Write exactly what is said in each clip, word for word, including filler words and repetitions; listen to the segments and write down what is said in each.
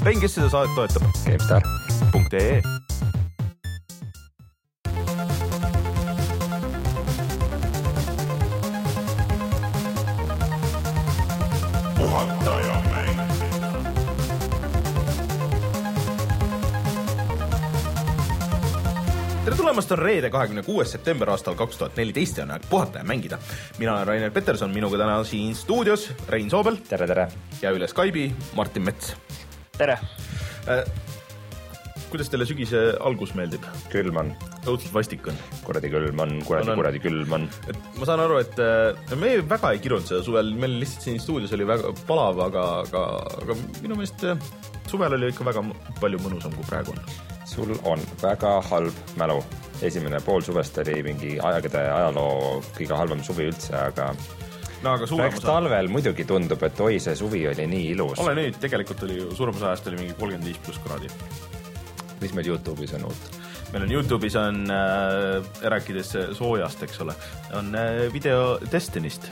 Rein, kes seda saadet toetab? GameStar punkt ee Tere tulemast, on reede kahekümne kuues september aastal kaks tuhat neliteist ja on aeg puhata ja mängida. Mina olen Rainer Peterson, minuga täna siin stuudios Rein Soobel. Tere, tere. Ja üle Skype'i Martin Mets. Tere. Äh, kuidas teile sügise algus meeldib? Külm on. Õudselt vastik on. Kuradi külm on, kuradi, on, kuradi külm on. Et ma saan aru, et me väga ei kirunud seda suvel, meil lihtsalt siin stuudios oli väga palav, aga, aga, aga minu meelest suvel oli ikka väga palju mõnusam kui praegu on. Sul on väga halb mälu. Esimene pool suvest oli mingi ajakede ajaloo kõige halvem suvi üldse, aga... No, aga Rääks talvel muidugi tundub, et oi, see suvi oli nii ilus. Ole nüüd, tegelikult oli suuremas ajast oli mingi kolmkümmend viis pluss kraadi. Mis meil YouTube'is on uut? Meil on YouTube'is on, äh, rääkides soojast, eks ole, on äh, video Destinist.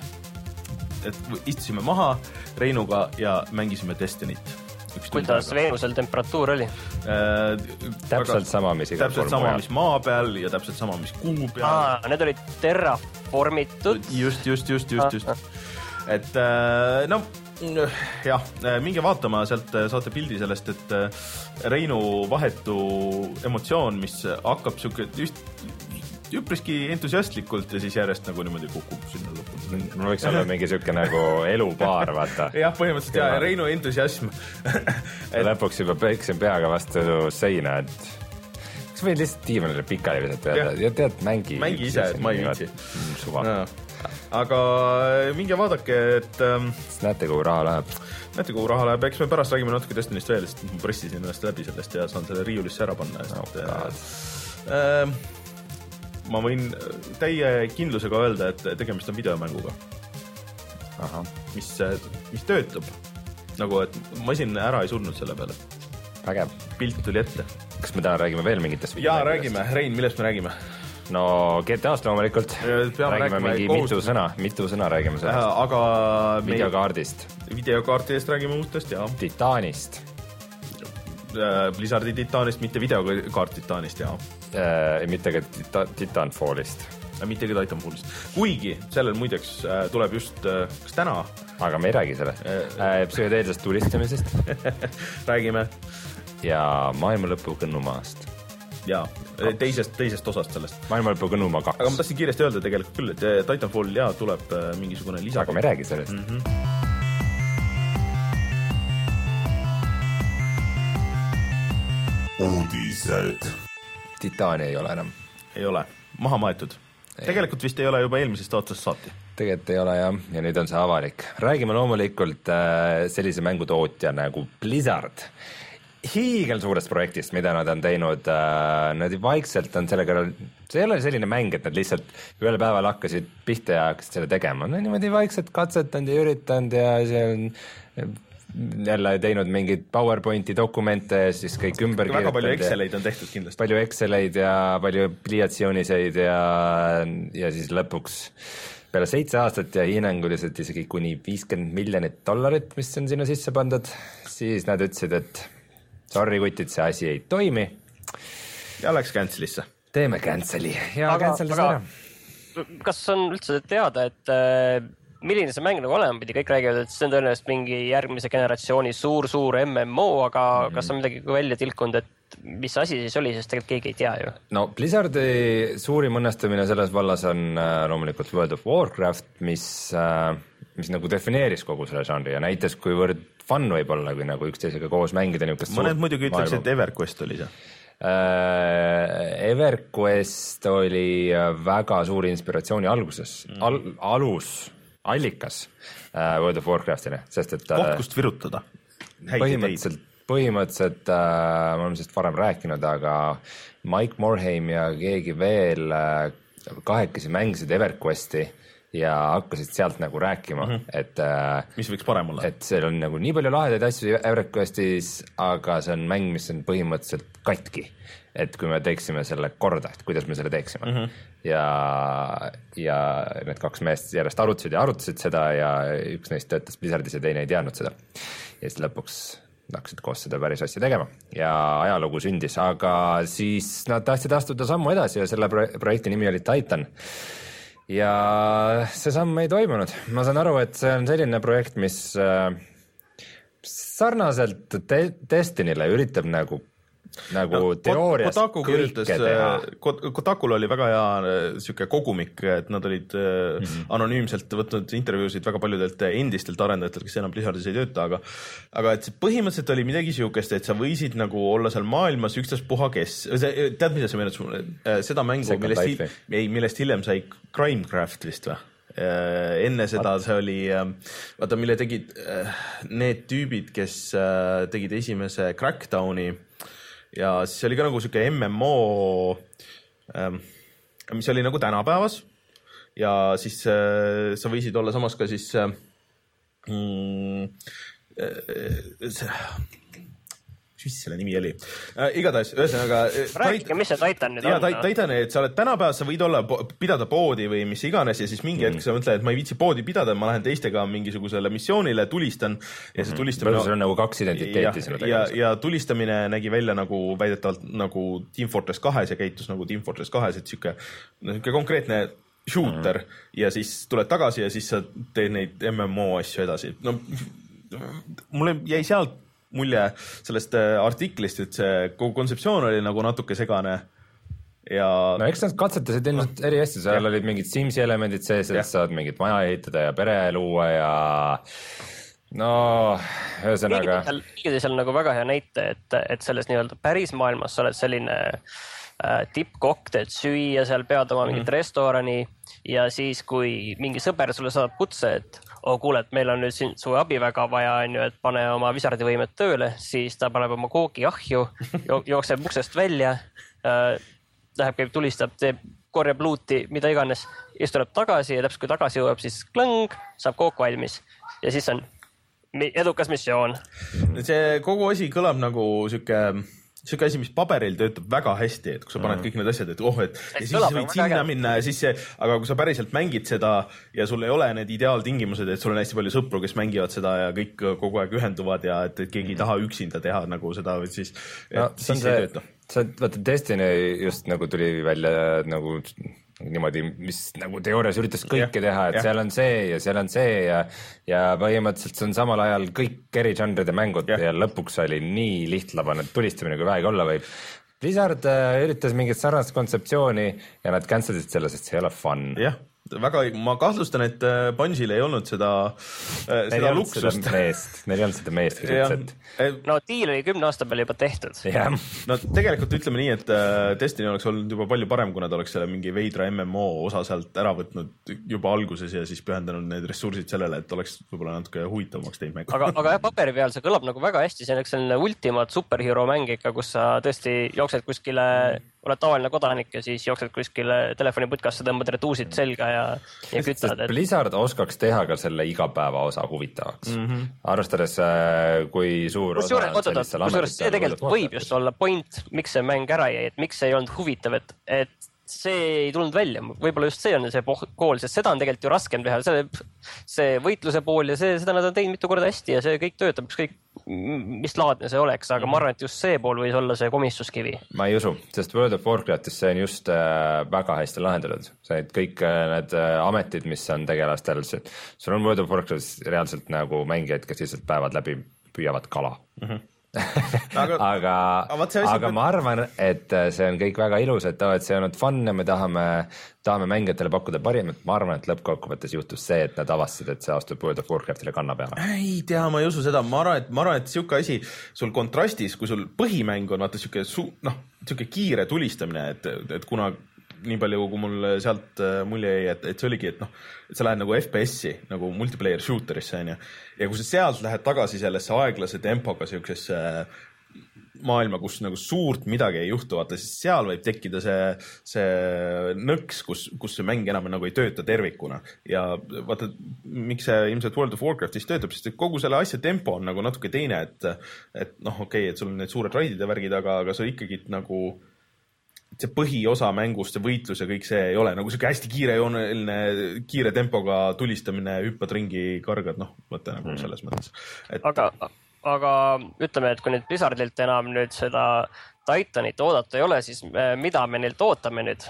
Et istusime maha Reinuga ja mängisime Destinit. Kuidas Veenusel temperatuur oli? Äh, täpselt sama, mis igal täpselt sama, mis maa peal ja täpselt sama, mis kuu peal. Aa, need olid terraformitud. Just, just, just, just, just. Et äh, no, jah, minge vaatama, sealt saate pildi sellest, et Reinu vahetu emotsioon, mis hakkab siuke just üpriski entusiastlikult ja siis järjest nagu niimoodi kukub sinna lõpuni. Mul võiks olla mingi siuke nagu elupaar, vaata. jah, põhimõtteliselt ja, ja Reinu entusiasm. et... Lõpuks juba peeksin peaga vastu seina, et kas võid lihtsalt diivanile pikali visata ja, ja tead, mängi. Mängi ise, et ma ei viitsi. Suva. No. Aga minge vaadake, et... näete, kuhu raha läheb. Näete, kuhu raha läheb. Eks me pärast räägime natuke Destinist veel, sest ma pressisin ennast läbi sellest ja saan selle riiulisse ära panna. No, et, äh, ma võin täie kindlusega öelda, et tegemist on videomänguga. Aha. Mis, mis töötab. Nagu, et masin ära ei surnud selle peale. Vägev. Pilt tuli ette. Kas me täna räägime veel mingitest videomängudest? Jaa, räägime. Rein, millest me räägime? No G T A-st loomulikult. Peame räägime mingi kohustus. mitu sõna. Mitu sõna räägime sellest. Äh, aga videokaardist. Videokaartidest räägime uutest, jah. Titanist. Blizzardi Titanist, mitte videokaart Titanist, jah. Äh, mitte ka tita, Titanfallist. Mitte ka Titanfallist. Kuigi sellel muideks äh, tuleb just äh, kas täna. Aga me ei räägi sellest. Äh, psühhedeelsest tulistamisest. räägime. Ja maailmalõpu kõnnumaast. Jaa, teisest, teisest osast sellest. Maailmalõpu kõnnumaa kaks. Aga ma tahtsin kiiresti öelda tegelikult küll, et Titanfall ja tuleb äh, mingisugune lisa. Aga me ei räägi sellest. Mm-hmm. Uudised. Titaani ei ole enam. Ei ole. Maha maetud. Ei. Tegelikult vist ei ole juba eelmisest aastast saati. Tegelikult ei ole jah, ja nüüd on see avalik. Räägime loomulikult äh, sellise mängutootja nagu Blizzard. Hiigel suurest projektist, mida nad on teinud, äh, nad vaikselt on sellega, see ei ole selline mäng, et nad lihtsalt ühel päeval hakkasid pihta ja hakkasid selle tegema. No niimoodi vaikselt katsetanud ja üritanud ja see on jälle teinud mingid PowerPointi dokumente ja siis kõik ümber kirjutanud. Väga palju Exceleid on tehtud kindlasti. Palju Exceleid ja palju pliiatsijooniseid ja, ja siis lõpuks peale seitse aastat ja hinnanguliselt isegi kuni viiskümmend miljonit dollarit, mis on sinna sisse pandud, siis nad ütlesid, et sorry kutid, see asi ei toimi. Ja läks cancelisse. Teeme canceli ja cancelis ära. Kas on üldse teada, et äh, milline see mäng nagu olema pidi? Kõik räägivad, et see on tõenäoliselt mingi järgmise generatsiooni suur-suur M M O, aga mm. kas on midagi välja tilkunud, et mis asi siis oli, sest tegelikult keegi ei tea ju? No Blizzardi suurim õnnestumine selles vallas on äh, loomulikult World of Warcraft, mis, äh, mis nagu defineeris kogu selle žanri ja näitas, kuivõrd fun võib olla, kui nagu üksteisega koos mängida. Mõned muidugi ütleks, et EverQuest oli see. Uh, EverQuest oli väga suuri inspiratsiooni alguses, mm. Al, alus, allikas uh, World of Warcraftile, sest et koht, kust virutada. Põhimõtteliselt, põhimõtteliselt uh, ma olen sellest varem rääkinud, aga Mike Morhaime ja keegi veel uh, kahekesi mängisid EverQuesti ja hakkasid sealt nagu rääkima, mm-hmm. et uh, mis võiks parem olla? Et seal on nagu nii palju lahedaid asju EverQuestis, aga see on mäng, mis on põhimõtteliselt katki. Et kui me teeksime selle korda, et kuidas me selle teeksime. Mm-hmm. Ja, ja need kaks meest järjest arutasid ja arutasid seda ja üks neist töötas Blizzardis ja teine ei teadnud seda. Ja siis lõpuks hakkasid koos seda päris asja tegema ja ajalugu sündis, aga siis nad tahtsid astuda sammu edasi ja selle projekti nimi oli Titan. Ja see samm ei toimunud. Ma saan aru, et see on selline projekt, mis sarnaselt Destinyle üritab nagu nagu no, teoorias Kotaku kõike teha. Kotakul oli väga hea siuke kogumik, et nad olid mm-hmm. anonüümselt võtnud intervjuusid väga paljudelt endistelt arendajatelt, kes enam Blizzardis ei tööta, aga aga et see põhimõtteliselt oli midagi siukest, et sa võisid nagu olla seal maailmas ükstaspuha kes. Tead, mida sa meened sulle? Seda mängu, millest, hi- ei, millest hiljem sai Crimecraft vist või? Enne seda see oli, vaata, mille tegid need tüübid, kes tegid esimese Crackdowni ja siis oli ka nagu siuke M M O, mis oli nagu tänapäevas ja siis sa võisid olla samas ka siis mm, see, mis selle nimi oli äh,? Igatahes, ühesõnaga rääkige, mis see Titan nüüd ja, on? Titan, et sa oled tänapäevas, sa võid olla, pidada poodi või mis iganes ja siis mingi hetk mm. sa mõtled, et ma ei viitsi poodi pidada, ma lähen teistega mingisugusele missioonile, tulistan ja see tulistamine mm. on nagu kaks identiteeti ja, ja, ja tulistamine nägi välja nagu väidetavalt nagu Team Fortress kahes ja käitus nagu Team Fortress kahes, et siuke, siuke konkreetne shooter mm. ja siis tuled tagasi ja siis sa teed neid M M O asju edasi. No mulle jäi sealt mulje sellest artiklist, et see kogu kontseptsioon oli nagu natuke segane ja no eks nad katsetasid ilmselt eri hästi, seal ja. olid mingid Simsi elemendid sees, et saad mingit maja ehitada ja pere luua ja no ühesõnaga Kõigil seal nagu väga hea näite, et, et selles nii-öelda päris maailmas sa oled selline äh, tippkokk, teed süüa, seal pead oma mingit mm. restorani ja siis, kui mingi sõber sulle saadab kutse, et oh, kuule, et meil on nüüd siin su abi väga vaja, on ju, et pane oma visardivõimet tööle, siis ta paneb oma koogi ahju, jookseb uksest välja, äh, läheb, käib, tulistab, teeb, korjab luuti, mida iganes, ja siis tuleb tagasi ja täpselt kui tagasi jõuab, siis klõng, saab kook valmis ja siis on edukas missioon. See kogu asi kõlab nagu siuke siuke asi, mis paberil töötab väga hästi, et kui sa paned mm. kõik need asjad, et oh, et ja siis võid sinna minna ja siis see, aga kui sa päriselt mängid seda ja sul ei ole need ideaaltingimused, et sul on hästi palju sõpru, kes mängivad seda ja kõik kogu aeg ühenduvad ja et, et keegi ei taha üksinda teha nagu seda, et siis, et no, siis see ei tööta. See, vaata Destiny just nagu tuli välja nagu niimoodi, mis nagu teoorias üritas kõike ja, teha, et ja. seal on see ja seal on see ja ja põhimõtteliselt see on samal ajal kõik eri žanride mängud ja, ja lõpuks oli nii lihtlabane tulistamine, kui vähegi olla võib. Blizzard äh, üritas mingit sarnast kontseptsiooni ja nad cancelisid selle, sest see ei ole fun. Jah, väga, ma kahtlustan, et Bungil ei olnud seda, äh, seda luksust. Neil ei olnud seda meest, kes ütles, et no diil oli kümne aasta peale juba tehtud. No tegelikult ütleme nii, et Destiny oleks olnud juba palju parem, kui nad oleks selle mingi veidra M M O osa sealt ära võtnud juba alguses ja siis pühendanud need ressursid sellele, et oleks võib-olla natuke huvitavamaks teinud mängu. Aga, aga jah, paperi peal see kõlab nagu väga hästi, see on üks selline ultimaat superhero mäng ikka, kus sa tõesti jooksed kuskile, oled tavaline kodanik ja siis jooksed kuskile telefoniputkasse, tõmbad retuusid selga ja, ja kütad. Et... Blizzard oskaks teha ka selle igapäeva osa huvitavaks. Mm-hmm. Arvestades, kui suur kus osa on sellistel ametist. See tegelikult võib just olla point, miks see mäng ära jäi, et miks see ei olnud huvitav, et, et see ei tulnud välja. Võib-olla just see on see pool, sest seda on tegelikult ju raskem teha. See, see võitluse pool ja see, seda nad on teinud mitu korda hästi ja see kõik töötab, kõik mis laadne see oleks, aga ma arvan, et just see pool võis olla see komistuskivi. Ma ei usu, sest World of Warcraftis see on just äh, väga hästi lahendatud. See, et kõik äh, need äh, ametid, mis on tegelastel, sul on World of Warcraftis reaalselt nagu mängijad, kes lihtsalt päevad läbi püüavad kala. Mm-hmm. aga, aga, aga, aga ma arvan, et see on kõik väga ilus, et, et see on olnud fun ja me tahame, tahame mängijatele pakkuda parimat. Ma arvan, et lõppkokkuvõttes juhtus see, et nad avastasid, et see astub World of Warcraftile kanna peale. Ei tea, ma ei usu seda. Ma arvan, et, ma arvan, et siuke asi sul kontrastis, kui sul põhimäng on vaata siuke, noh, siuke kiire tulistamine, et, et kuna nii palju, kui mul sealt mulje jäi, et, et see oligi, et noh, et sa lähed nagu F P S-i, nagu multiplayer shooterisse, on ju. Ja kui sa sealt lähed tagasi sellesse aeglase tempoga siuksesse maailma, kus nagu suurt midagi ei juhtu, vaata, siis seal võib tekkida see, see nõks, kus, kus see mäng enam nagu ei tööta tervikuna. Ja vaata, miks see ilmselt World of Warcraftis töötab, sest kogu selle asja tempo on nagu natuke teine, et, et noh, okei, okay, et sul on need suured raidid ja värgid, aga, aga see ikkagi nagu see põhiosa mängust, see võitlus ja kõik see ei ole nagu siuke hästi kiire jooneline, kiire tempoga tulistamine, hüppad ringi, kargad, noh, võtta nagu selles mõttes. Et... Aga aga ütleme, et kui nüüd Blizzardilt enam nüüd seda Titanit oodata ei ole, siis mida me neilt ootame nüüd?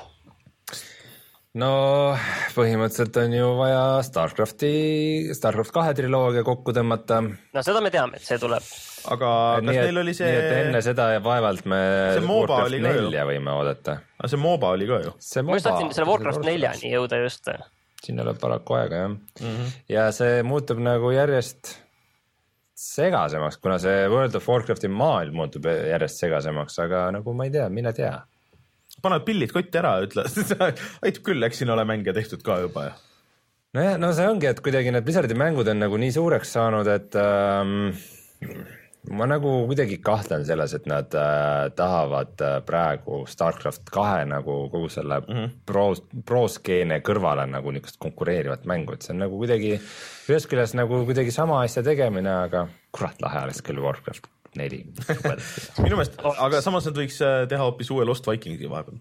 No põhimõtteliselt on ju vaja Starcrafti, Starcraft kahe triloogia kokku tõmmata. No seda me teame, et see tuleb. Aga kas nii, neil oli see... Nii, et enne seda ja vaevalt me Warcraft nelja võime oodata. Aga see MOBA oli ka ju. Ma just tahtsin selle Warcraft neljani jõuda just. Siin tuleb paraku aega, jah. Mm-hmm. Ja see muutub nagu järjest segasemaks, kuna see World of Warcrafti maailm muutub järjest segasemaks, aga nagu ma ei tea, mine tea. Paned pillid kotti ära, ütle. Aitab küll, eks siin ole mänge tehtud ka juba. No, jah, no see ongi, et kuidagi need Blizzardi mängud on nagu nii suureks saanud, et ähm, ma nagu kuidagi kahtlen selles, et nad äh, tahavad äh, praegu Starcraft kahe nagu kogu selle mm-hmm. pro, pro-skeene kõrvale nagu niisugust konkureerivat mängu, et see on nagu kuidagi ühes küljest nagu kuidagi sama asja tegemine, aga kurat lahe alles küll Warcraft neli. Minu meelest, aga samas nad võiks teha hoopis uue Lost Vikingsi vahepeal.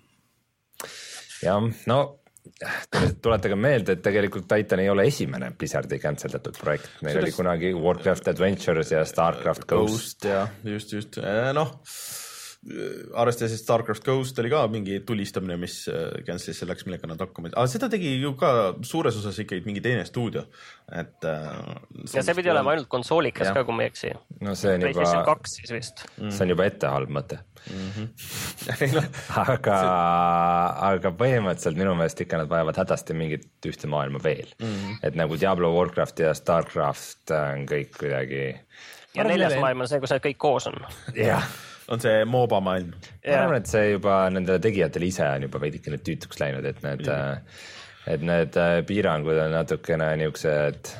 Jah, no tuletage meelde, et tegelikult Titan ei ole esimene Blizzardi canceldatud projekt. Neil Sellest... oli kunagi Warcraft Adventures ja Starcraft Ghost. Ghost ja just, just. Noh, arvestades, et Starcraft Ghost oli ka mingi tulistamine, mis cancelis selleks, millega nad hakkama. Aga seda tegi ju ka suures osas ikkagi mingi teine stuudio. Et, ja see pidi olema ainult konsoolikas ja. Ka, kui ma ei eksi. No see on juba... kaks siis vist. See on juba ette halb mõte. Mm-hmm. aga, aga põhimõtteliselt minu meelest ikka nad vajavad hädasti mingit ühte maailma veel. Mm-hmm. Et nagu Diablo, Warcraft ja Starcraft on kõik kuidagi... Ja neljas maailm on see, kus need kõik koos on. Jah. On see MOBA maailm. Ma arvan, et see juba nendele tegijatele ise on juba veidike need tüütuks läinud, et need, et need piirangud on natukene niisugused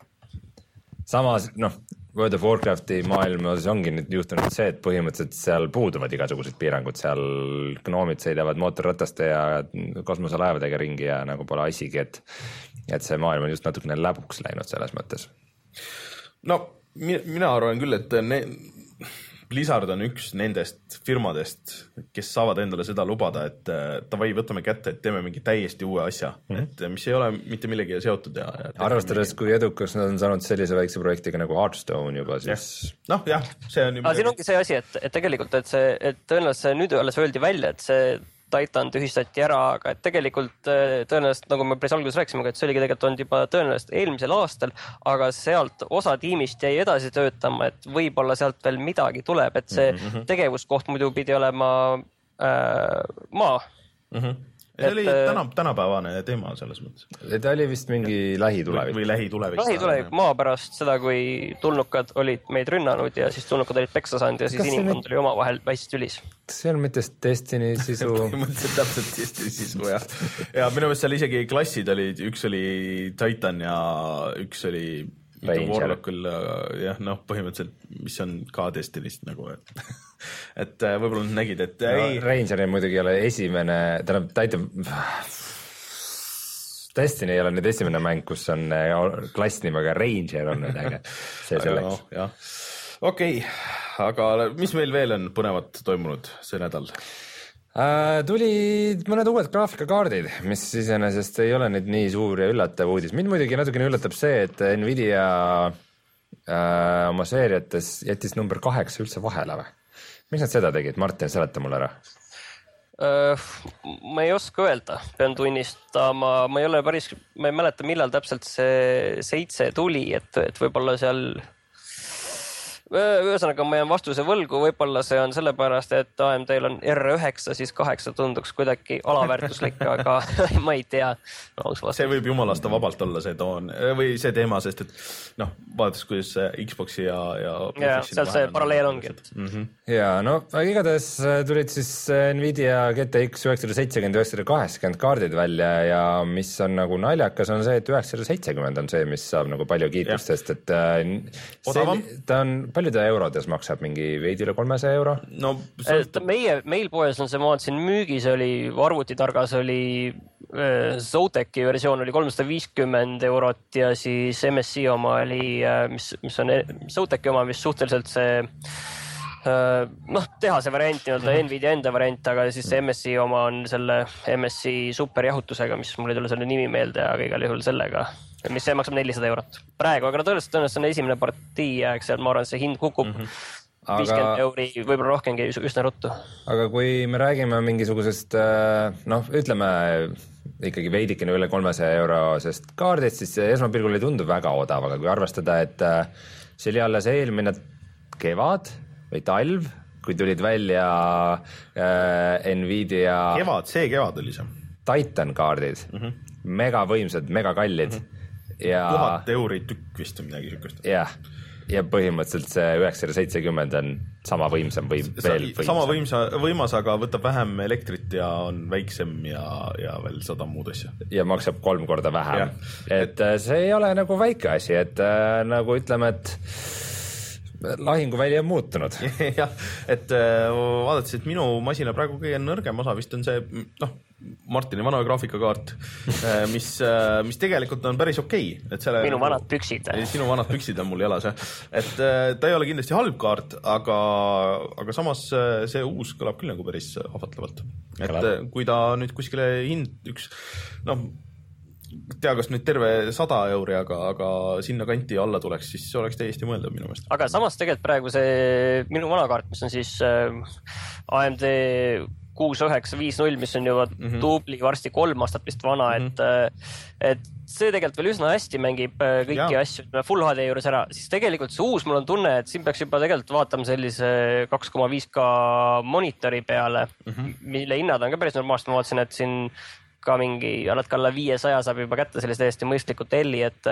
samas, noh, World of Warcrafti maailmas ongi nüüd juhtunud see, et põhimõtteliselt seal puuduvad igasugused piirangud, seal gnoomid sõidavad mootorrataste ja kosmoselaevadega ringi ja nagu pole asigi, et, et see maailm on just natukene läbuks läinud selles mõttes. No, mina arvan küll, et ne... Blizzard on üks nendest firmadest, kes saavad endale seda lubada, et davai, võtame kätte, et teeme mingi täiesti uue asja, mm-hmm. et mis ei ole mitte millegi seotud. Ja, ja arvestades, mingi... kui edukas nad on saanud sellise väikse projektiga nagu Hearthstone juba, siis... Ja. Noh, jah, see on... Aga siin ongi see asi, et, et tegelikult, et see, et tõenäoliselt nüüd alles öeldi välja, et see Titan tühistati ära, aga et tegelikult tõenäoliselt, nagu me päris alguses rääkisime, et see oligi tegelikult olnud juba tõenäoliselt eelmisel aastal, aga sealt osa tiimist jäi edasi töötama, et võib-olla sealt veel midagi tuleb, et see mm-hmm. tegevuskoht muidu pidi olema äh, maa. Mm-hmm. See et, oli täna, tänapäevane teema selles mõttes. Ta oli vist mingi lähitulevik. Või lähitulevik. Lähitulevik maa pärast seda, kui tulnukad olid meid rünnanud ja siis tulnukad olid peksa saanud ja siis inimkond oli oma vahel väisid ülis. See on mitte Destiny sisu. Mõtlesin täpselt Destiny sisu, jah. Ja minu meelest seal isegi klassid olid, üks oli Titan ja üks oli Warlock küll, jah, noh, põhimõtteliselt, mis on ka Destiny'st nagu, et, et võib-olla nad nägid, et no, ei... Ranger muidugi ei ole esimene, tähendab, Titan... Destiny ei ole nüüd esimene mäng, kus on klass nimega Ranger on nüüd, aga see selleks. No, jah. Okei, okay. Aga mis meil veel on põnevat toimunud see nädal? Äh, tuli mõned uued graafikakaardid, mis iseenesest ei ole nüüd nii suur ja üllatav uudis. Mind muidugi natukene üllatab see, et Nvidia äh, oma seeriates jättis number kaheksa üldse vahele või? Miks nad seda tegid? Martin, seleta mulle ära. Uh, ma ei oska öelda, pean tunnistama, ma ei ole päris, ma ei mäleta, millal täpselt see seitse tuli, et, et võib-olla seal ühesõnaga ma jään vastuse võlgu, võib-olla see on sellepärast, et A M D-l on R üheksa, siis kaheksa tunduks kuidagi alaväärtuslik, aga ma ei tea. No, see võib jumalasta vabalt olla see toon või see teema, sest et noh, vaadates, kuidas Xboxi ja... Ja, ja seal see paralleel ongi. Mm-hmm. Ja no, aga igatahes tulid siis Nvidia G T X üheksasada seitsekümmend, üheksasada kaheksakümmend kaardid välja ja mis on nagu naljakas on see, et üheksasada seitsekümmend on see, mis saab nagu palju kiitust, ja. Sest et see, ta on palju ta eurodes maksab mingi veidi üle kolmesaja euro? No, sõltab... meie, meil poes on see, ma vaatasin müügis oli, arvutitargas oli äh, Zoteki versioon oli kolmsada viiskümmend eurot ja siis M S I oma oli, äh, mis, mis on Zoteki oma, mis suhteliselt see äh, noh, tehase variant, nii-öelda Nvidia enda variant, aga siis see M S I oma on selle M S I superjahutusega, mis mul ei tule selle nimi meelde, aga igal juhul sellega. mis see maksab nelisada eurot praegu, aga no tõenäoliselt tõenäoliselt on esimene partii jääks seal, ma arvan, see hind kukub mm -hmm. viiskümmend aga... euri, võib-olla rohkemgi üsna ruttu. aga kui me räägime mingisugusest, noh, ütleme ikkagi veidikene üle kolmesaja eurosest kaardist, siis esmapilgul ei tundu väga odav, aga kui arvestada, et see oli alles eelmine kevad või talv, kui tulid välja äh, Nvidia kevad, see kevad oli see Titan kaardid mm, -hmm. megavõimsad, megakallid mm -hmm. ja tuhat euri tükk vist või midagi siukest. jah, ja põhimõtteliselt see üheksasada seitsekümmend on sama võimsam või veel võimsam. Sama võimsa, võimas, aga võtab vähem elektrit ja on väiksem ja, ja veel sada muud asja. Ja maksab kolm korda vähem. Et see ei ole nagu väike asi, et äh, nagu ütleme, et lahinguväli on muutunud. jah, et vaadates, et minu masina praegu kõige nõrgem osa vist on see, noh, Martini vana graafikakaart, mis, mis tegelikult on päris okei. Et selle, minu vanad püksid. Sinu vanad püksid on mul jalas, jah. Et ta ei ole kindlasti halb kaart, aga, aga samas see uus kõlab küll nagu päris ahvatlevalt. Et Kõlab. Kui ta nüüd kuskile hind üks, noh, tea, kas nüüd terve sada euri, aga, aga sinna kanti alla tuleks, siis see oleks täiesti mõeldav minu meelest. Aga samas tegelikult praegu see minu vana kaart, mis on siis A M D kuus üheksa viis null, mis on juba mm -hmm. tubli varsti kolm aastat vist vana, mm -hmm. et, et see tegelikult veel üsna hästi mängib kõiki ja. asju Full H D juures ära, siis tegelikult see uus, mul on tunne, et siin peaks juba tegelikult vaatama sellise kaks koma viis K monitori peale, mm -hmm. mille hinnad on ka päris normaalsed, ma vaatasin, et siin ka mingi natuke alla viiesaja saab juba kätte sellist täiesti mõistlikku telli, et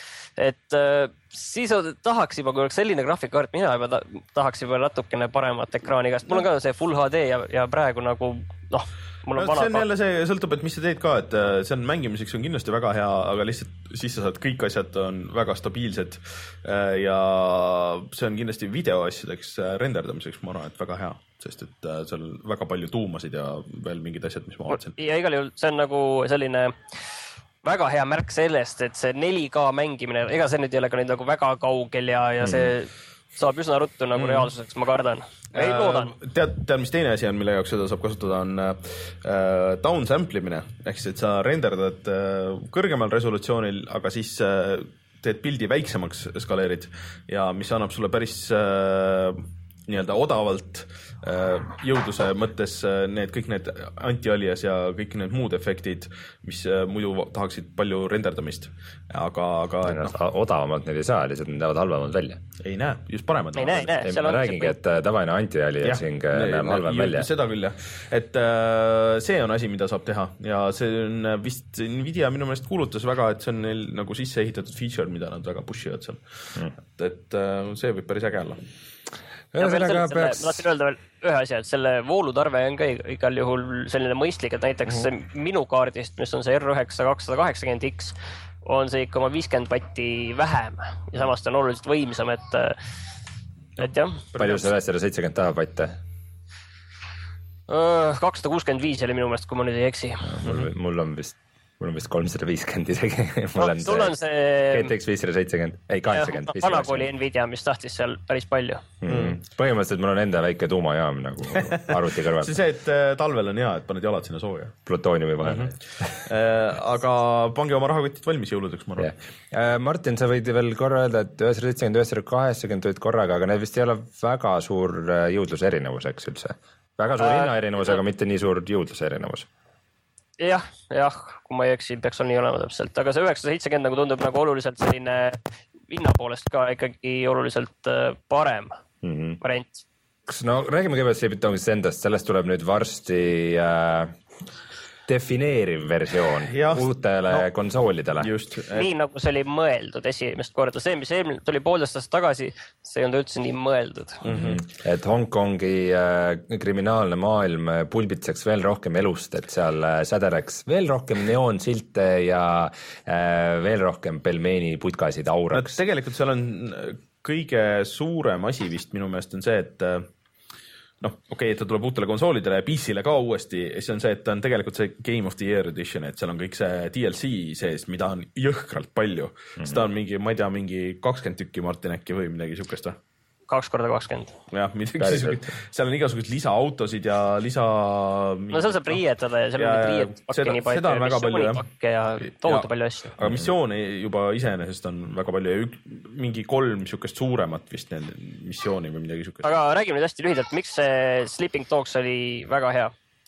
et siis tahaks juba, kui oleks selline graafikakaart, mina juba tahaks juba natukene paremat ekraani käest. Mul on ka see Full H D ja, ja praegu nagu noh, mul on no, see on jälle see, sõltub, et mis sa teed ka, et see on mängimiseks on kindlasti väga hea, aga lihtsalt siis sa saad, kõik asjad on väga stabiilsed ja see on kindlasti videoasjadeks renderdamiseks, ma arvan, et väga hea, sest et seal väga palju tuumasid ja veel mingid asjad, mis ma vaatasin. Ja igal juhul see on nagu selline väga hea märk sellest, et see neli K mängimine, ega see nüüd ei ole ka nüüd nagu väga kaugel ja, ja see mm. saab üsna ruttu nagu mm. reaalsuseks, ma kardan. Ei loodan. Tead, tead, mis teine asi on, mille jaoks seda saab kasutada, on äh, downsample imine, ehk siis, et sa renderdad äh, kõrgemal resolutsioonil, aga siis äh, teed pildi väiksemaks, skaleerid ja mis annab sulle päris äh, nii-öelda odavalt jõudluse mõttes need kõik need anti-alias ja kõik need muud efektid, mis muidu tahaksid palju renderdamist, aga, aga no, no. odavamalt need ei saa, lihtsalt need näevad halvemalt välja. Ei näe, just paremad. Ei näe, ei näe. Ma räägingi, et tavaline anti-aliasing näeb halvem välja. Seda küll, jah. Et see on asi, mida saab teha ja see on vist Nvidia minu meelest kuulutas väga, et see on neil nagu sisse ehitatud feature, mida nad väga pushivad seal. Mm. Et, et see võib päris äge olla. Ja selle, peaks... Ma tahtsin öelda veel ühe asja, et selle voolutarve on ka igal juhul selline mõistlik, et näiteks mm. minu kaardist, mis on see R üheksa kakssada kaheksakümmend X, on see ikka oma viiskümmend vatti vähem ja samast on oluliselt võimsam, et, et jah. Palju see üheksasada seitsekümmend tahab vatte? kakssada kuuskümmend viis oli minu meelest, kui ma nüüd ei eksi. Mul, mul on vist Mul on vist kolmsada viiskümmend isegi. Mul on no, see, see... G T X viissada seitsekümmend, ei kaheksakümmend. Vanaga oli Nvidia, mis tahtis seal päris palju. Mm. Põhimõtteliselt mul on enda väike tuumajaam nagu arvuti kõrval. See see, et talvel on hea, et paned jalad sinna sooja. Plutooniumi vahel. Mm -hmm. Aga pange oma rahakotid valmis jõuludeks, ma arvan. Yeah. Martin, sa võid veel korra öelda, et üheksasada seitsekümmend, üheksasada kaheksakümmend tulid korraga, aga need vist ei ole väga suur jõudluse erinevus, eks üldse? Väga suur hinna erinevus, aga mitte nii suur jõudluse erinevus. Jah, jah, kui ma ei eksi, peaks on nii olema täpselt, aga see üheksasada seitsekümmend nagu tundub nagu oluliselt selline hinna poolest ka ikkagi oluliselt parem mm -hmm. variant. No räägime kõigepealt Sleepytongist endast, sellest tuleb nüüd varsti äh, defineeriv versioon ja, uutele no, konsoolidele. Just, et... Nii nagu see oli mõeldud esimest korda, see, mis eelmine tuli poolteist aastat tagasi, see ei olnud üldse nii mõeldud. Mm -hmm. Et Hongkongi äh, kriminaalne maailm pulbitseks veel rohkem elust, et seal äh, sädereks veel rohkem neoonsilte ja äh, veel rohkem pelmeeni putkasid auraks. No, tegelikult seal on kõige suurem asi vist minu meelest on see, et noh, okei okay,, et ta tuleb uutele konsoolidele ja P C-le ka uuesti, see on see, et ta on tegelikult see Game of the Year edition, et seal on kõik see D L C sees, mida on jõhkralt palju mm. -hmm. Seda on mingi, ma ei tea, mingi kakskümmend tükki Martin äkki või midagi siukest või? kaks korda kakskümmend. jah, midagi siis, seal on igasugused lisaautosid ja lisa... no seal saab riietada ja seal ja, on riiet pakke nii palju, missioonipakke ja tohutu palju asju. Aga missioone juba iseenesest on väga palju ja ük, mingi kolm siukest suuremat vist nende missiooni või midagi siukest. Aga räägime nüüd hästi lühidalt, miks see Sleeping Dogs oli väga hea?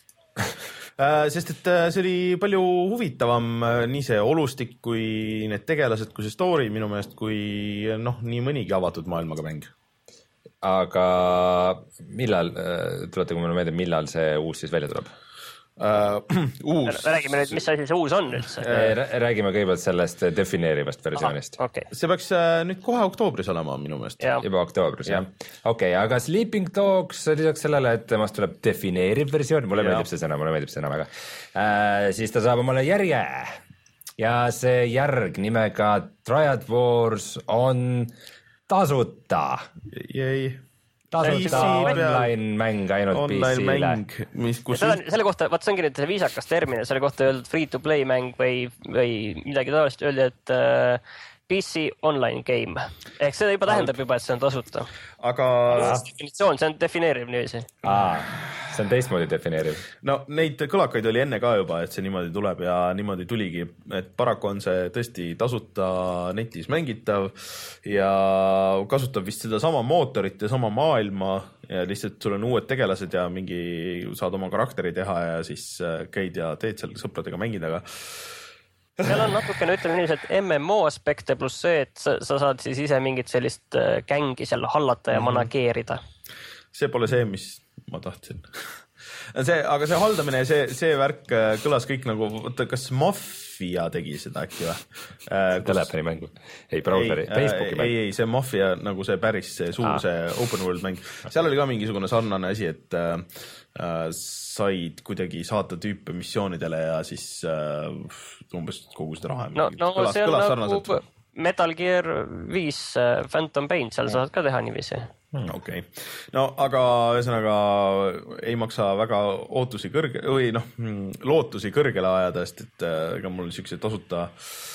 Sest et see oli palju huvitavam, nii see olustik kui need tegelased, kui see story minu meelest, kui noh, nii mõnigi avatud maailmaga mäng. Aga millal, tuletage mulle meelde, millal see uus siis välja tuleb? Uh, uus. Räägime nüüd, mis asi see uus on üldse? Räägime kõigepealt sellest defineerivast versioonist. Aha, okay. See peaks nüüd kohe oktoobris olema minu meelest. Ja. Juba oktoobris, jah. Okei, okay, aga Sleeping Dogs, lisaks sellele, et temast tuleb defineeriv versioon, mulle ja. meeldib see sõna, mulle meeldib see sõna väga, äh, siis ta saab omale järje. Ja see järg nimega Triad Wars on tasuta. Jäi. Tasuta online mäng ainult P C-le. Kus... selle kohta, vaat see ongi nüüd viisakas termin, selle kohta öeldud free to play mäng või, või midagi taolist öeldi, et uh, P C online game. Ehk see juba tähendab juba, et see on tasuta. Aga... definitsioon, see on defineeriv niiviisi. Aa, see on teistmoodi defineeriv. No neid kõlakaid oli enne ka juba, et see niimoodi tuleb ja niimoodi tuligi, et paraku on see tõesti tasuta netis mängitav ja kasutab vist seda sama mootorit ja sama maailma ja lihtsalt sul on uued tegelased ja mingi saad oma karakteri teha ja siis käid ja teed seal sõpradega mängida, aga seal on natukene, ütleme nii, et M M O aspekte pluss see, et sa, sa saad siis ise mingit sellist gängi seal hallata ja mm-hmm. manageerida. See pole see, mis ma tahtsin. see, aga see haldamine, see, see värk kõlas kõik nagu, võtta, kas Mafia tegi seda äkki või? Telefoni mängu. Ei, browseri, Facebooki mäng. Ei, ei, see Mafia, nagu see päris see suur, ah. see open world mäng. Seal oli ka mingisugune sarnane asi, et äh, said kuidagi saata tüüpe missioonidele ja siis äh, umbes kogu seda raha. No, no kõlas, see on nagu sarnaselt. Metal Gear viis Phantom Pain, seal saad ka teha niiviisi. Hmm, okei. Okay. No, aga ühesõnaga ei maksa väga ootusi kõrge, või noh, lootusi kõrgele ajada, sest et ega mul siukse tasuta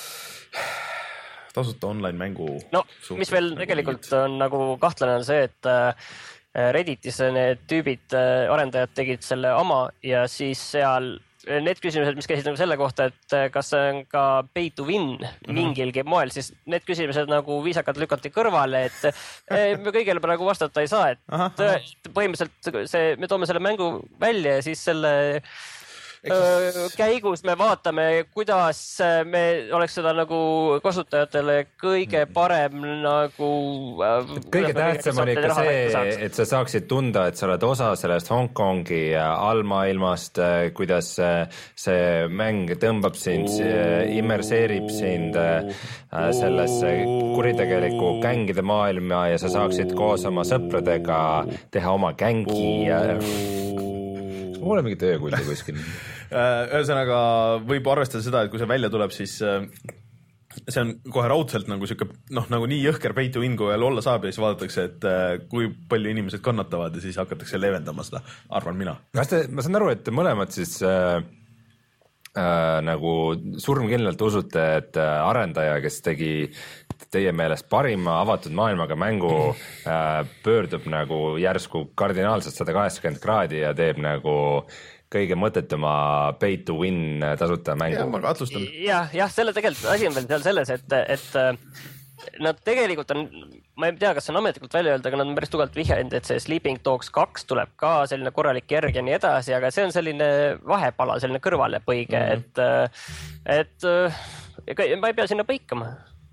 tasuta online mängu no, mis veel tegelikult on nagu kahtlane on see, et Redditis need tüübid, arendajad tegid selle oma ja siis seal need küsimused, mis käisid nagu selle kohta, et kas see on ka pay to win mm-hmm. mingilgi moel, siis need küsimused nagu viisakalt lükati kõrvale, et me kõigele praegu vastata ei saa, et aha, aha. põhimõtteliselt see, me toome selle mängu välja ja siis selle Eks... käigus me vaatame, kuidas me oleks seda nagu kasutajatele kõige parem nagu kõige tähtsam on ikka see, et sa saaksid tunda, et sa oled osa sellest Hongkongi allmaailmast, kuidas see mäng tõmbab sind, immerseerib sind sellesse kuritegeliku gängide maailma ja sa saaksid koos oma sõpradega teha oma gängi ja mul on mingi töökuldi kuskil. Ühesõnaga võib arvestada seda, et kui see välja tuleb, siis see on kohe raudselt nagu siuke, noh, nagu nii jõhker pay to win, kui veel olla saab ja siis vaadatakse, et kui palju inimesed kannatavad ja siis hakatakse leevendama seda, arvan mina. Kas te, ma saan aru, et mõlemad siis äh, äh, nagu surmkindlalt usute, et arendaja, kes tegi teie meelest parima avatud maailmaga mängu äh, pöördub nagu järsku kardinaalselt sada kaheksakümmend kraadi ja teeb nagu kõige mõttetuma pay to win tasuta mängu. Ja, ma kahtlustan. jah, jah, selle tegelikult asi on veel seal selles, et, et nad tegelikult on, ma ei tea, kas see on ametlikult välja öelda, aga nad on päris tugevalt vihjanud, et see Sleeping Dogs kaks tuleb ka selline korralik järg ja nii edasi, aga see on selline vahepala, selline kõrvalepõige, mm-hmm. et, et ma ei pea sinna põikama.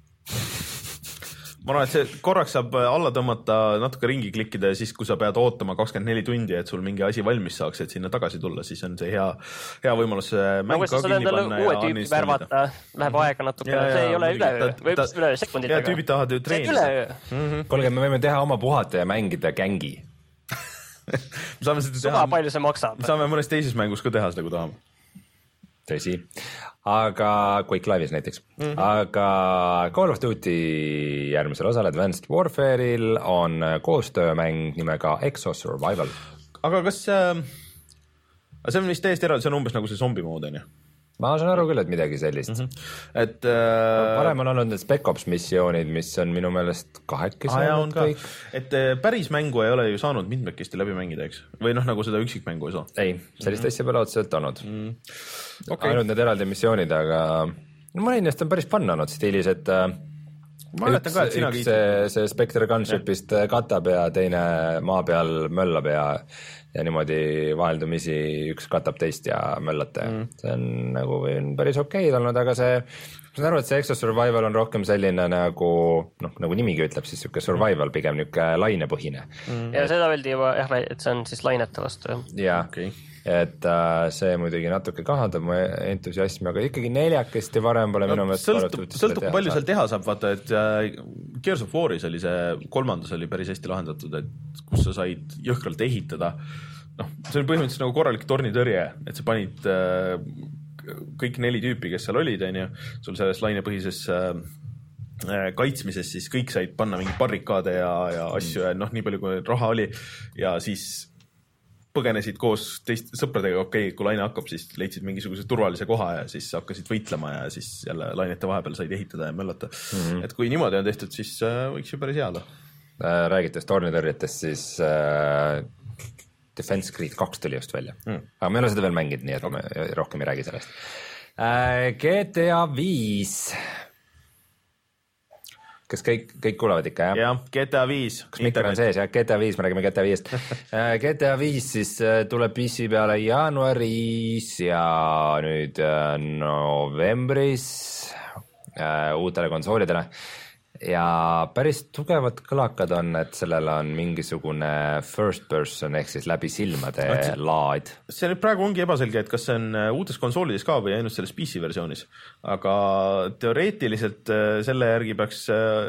Ma arvan, et see korraks saab alla tõmmata, natuke ringi klikkida ja siis, kui sa pead ootama kakskümmend neli tundi, et sul mingi asi valmis saaks, et sinna tagasi tulla, siis on see hea, hea võimalus mäng ka kinni panna. Uue tüüpi värvata, läheb aega natuke, ja, see ei ole üle öö, või üle sekunditega. Ja tüübid tahavad ju treenida. Mm-hmm. Kolge, me võime teha oma puhata ja mängida gängi. me saame seda teha. Suva palju see maksab. Me saame mõnes teises mängus ka teha seda, kui tahame. Tõsi, aga Quake Live'is näiteks, mm-hmm. aga Call of Duty järgmisel osal Advanced Warfare'il on koostöömäng nimega Exo Survival. Aga kas see, see on vist täiesti eraldi, see on umbes nagu see zombi mood, on ju? ma saan aru küll, et midagi sellist mm. -hmm. et äh... varem on olnud need Spec Ops missioonid, mis on minu meelest kahekesi ah, olnud kõik. Et päris mängu ei ole ju saanud mitmekesti läbi mängida, eks? Või noh, nagu seda üksikmängu ei saa? Ei, sellist mm -hmm. asja pole otseselt olnud mm. -hmm. Okay. ainult need eraldi missioonid, aga no mõni neist on päris fun olnud stiilis, et ma mäletan ka, et sina kiitsid. See, see Spectre Gunshipist ja. katab ja teine maa peal möllab ja, ja niimoodi vaheldumisi üks katab teist ja möllate mm.. see on nagu on päris okei olnud, aga see, ma saan aru, et see Exo Survival on rohkem selline nagu, noh, nagu nimigi ütleb, siis niisugune survival, pigem niisugune lainepõhine mm.. ja seda öeldi juba, jah, et see on siis lainete vastu. jah, okay. et äh, see muidugi natuke kahandab mu entusiasmi, aga ikkagi neljakesti varem pole no, minu meelest sõltub, sõltub kui palju seal teha saab, vaata, et äh, Gears of War'is oli see, kolmandas oli päris hästi lahendatud, et kus sa said jõhkralt ehitada, noh, see oli põhimõtteliselt nagu korralik tornitõrje, et sa panid äh, kõik neli tüüpi, kes seal olid, on ju, sul selles lainepõhises äh, kaitsmises, siis kõik said panna mingi barrikaade ja, ja asju ja noh, nii palju kui raha oli ja siis põgenesid koos teist sõpradega, okei okay,, kui laine hakkab, siis leidsid mingisuguse turvalise koha ja siis hakkasid võitlema ja siis jälle lainete vahepeal said ehitada ja möllata mm. -hmm. et kui niimoodi on tehtud, siis äh, võiks ju päris hea olla. Räägites tornitõrjetest, siis äh, Defense Creed kaks tuli just välja mm., aga me ei ole seda veel mänginud, nii et okay. me rohkem ei räägi sellest äh,. G T A viis kas kõik, kõik kuulevad ikka, jah? jah, G T A viis. kas mikker on sees, jah? G T A viis, me räägime G T A viiest. G T A viis siis tuleb P C peale jaanuaris ja nüüd novembris uutele konsoolidele. Ja päris tugevad kõlakad on, et sellel on mingisugune first person ehk siis läbi silmade see, laad. See nüüd praegu ongi ebaselge, et kas see on uutes konsoolides ka või ainult selles P C versioonis, aga teoreetiliselt selle järgi peaks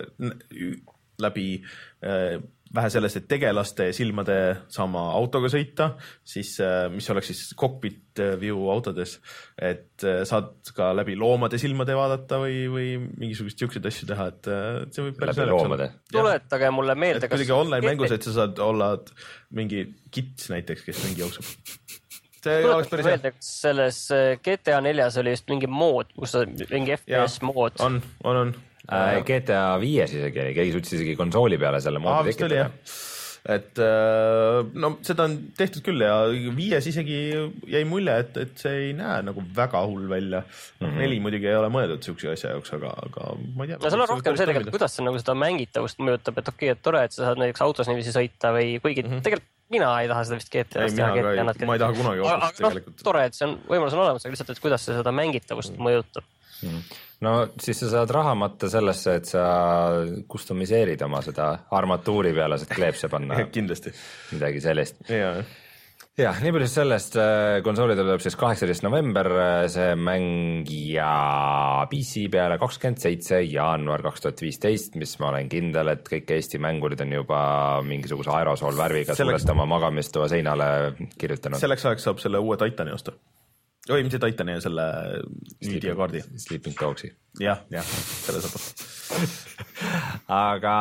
läbi vähe sellest, et tegelaste silmade saama autoga sõita, siis mis oleks siis cockpit view autodes, et saad ka läbi loomade silmade vaadata või, või mingisugust siukseid asju teha, et see võib läbi loomade. Tuletage mulle meelde, kas kuidagi online mängus, et sa saad olla mingi kits näiteks, kes mingi jookseb. See oleks päris hea. Selles G T A neljas oli just mingi mood, kus sa mingi F P S mood. On, on, on. G T A viies isegi oli, keegi suutis isegi konsooli peale selle moodi tekitada. Et no seda on tehtud küll ja viies isegi jäi mulje, et, et see ei näe nagu väga hull välja. Mm -hmm. Neli muidugi ei ole mõeldud siukse asja jooks, aga, aga ma ei tea. No seal on rohkem sellega, et kuidas see nagu seda mängitavust mõjutab, et okei, et tore, et sa saad näiteks autos niiviisi sõita või kuigi mm -hmm. tegelikult mina ei taha seda vist G T A-st teha. Ei, mina ka ei, ma ei taha kunagi autos tegelikult. No, tore, et see on võimalus on olemas, aga lihtsalt, et kuidas see seda mängitavust mm -hmm. mõjutab. Mm. No siis sa saad raha matta sellesse, et sa kustomiseerid oma seda armatuuri peale, saad kleepse panna. Kindlasti. Midagi sellist. Jaa. Jah, nii palju sellest konsoolidel tuleb siis kaheksateist november see mäng ja P C peale kakskümmend seitse jaanuar kaks tuhat viisteist, mis ma olen kindel, et kõik Eesti mängurid on juba mingisuguse aerosol värviga selleks... suurelt oma magamistoa seinale kirjutanud. Selleks ajaks saab selle uue Titani osta. Oi, mitte Titani ja selle Nvidia kaardi. Sleeping Dogsi. Jah, jah, selle saab. Aga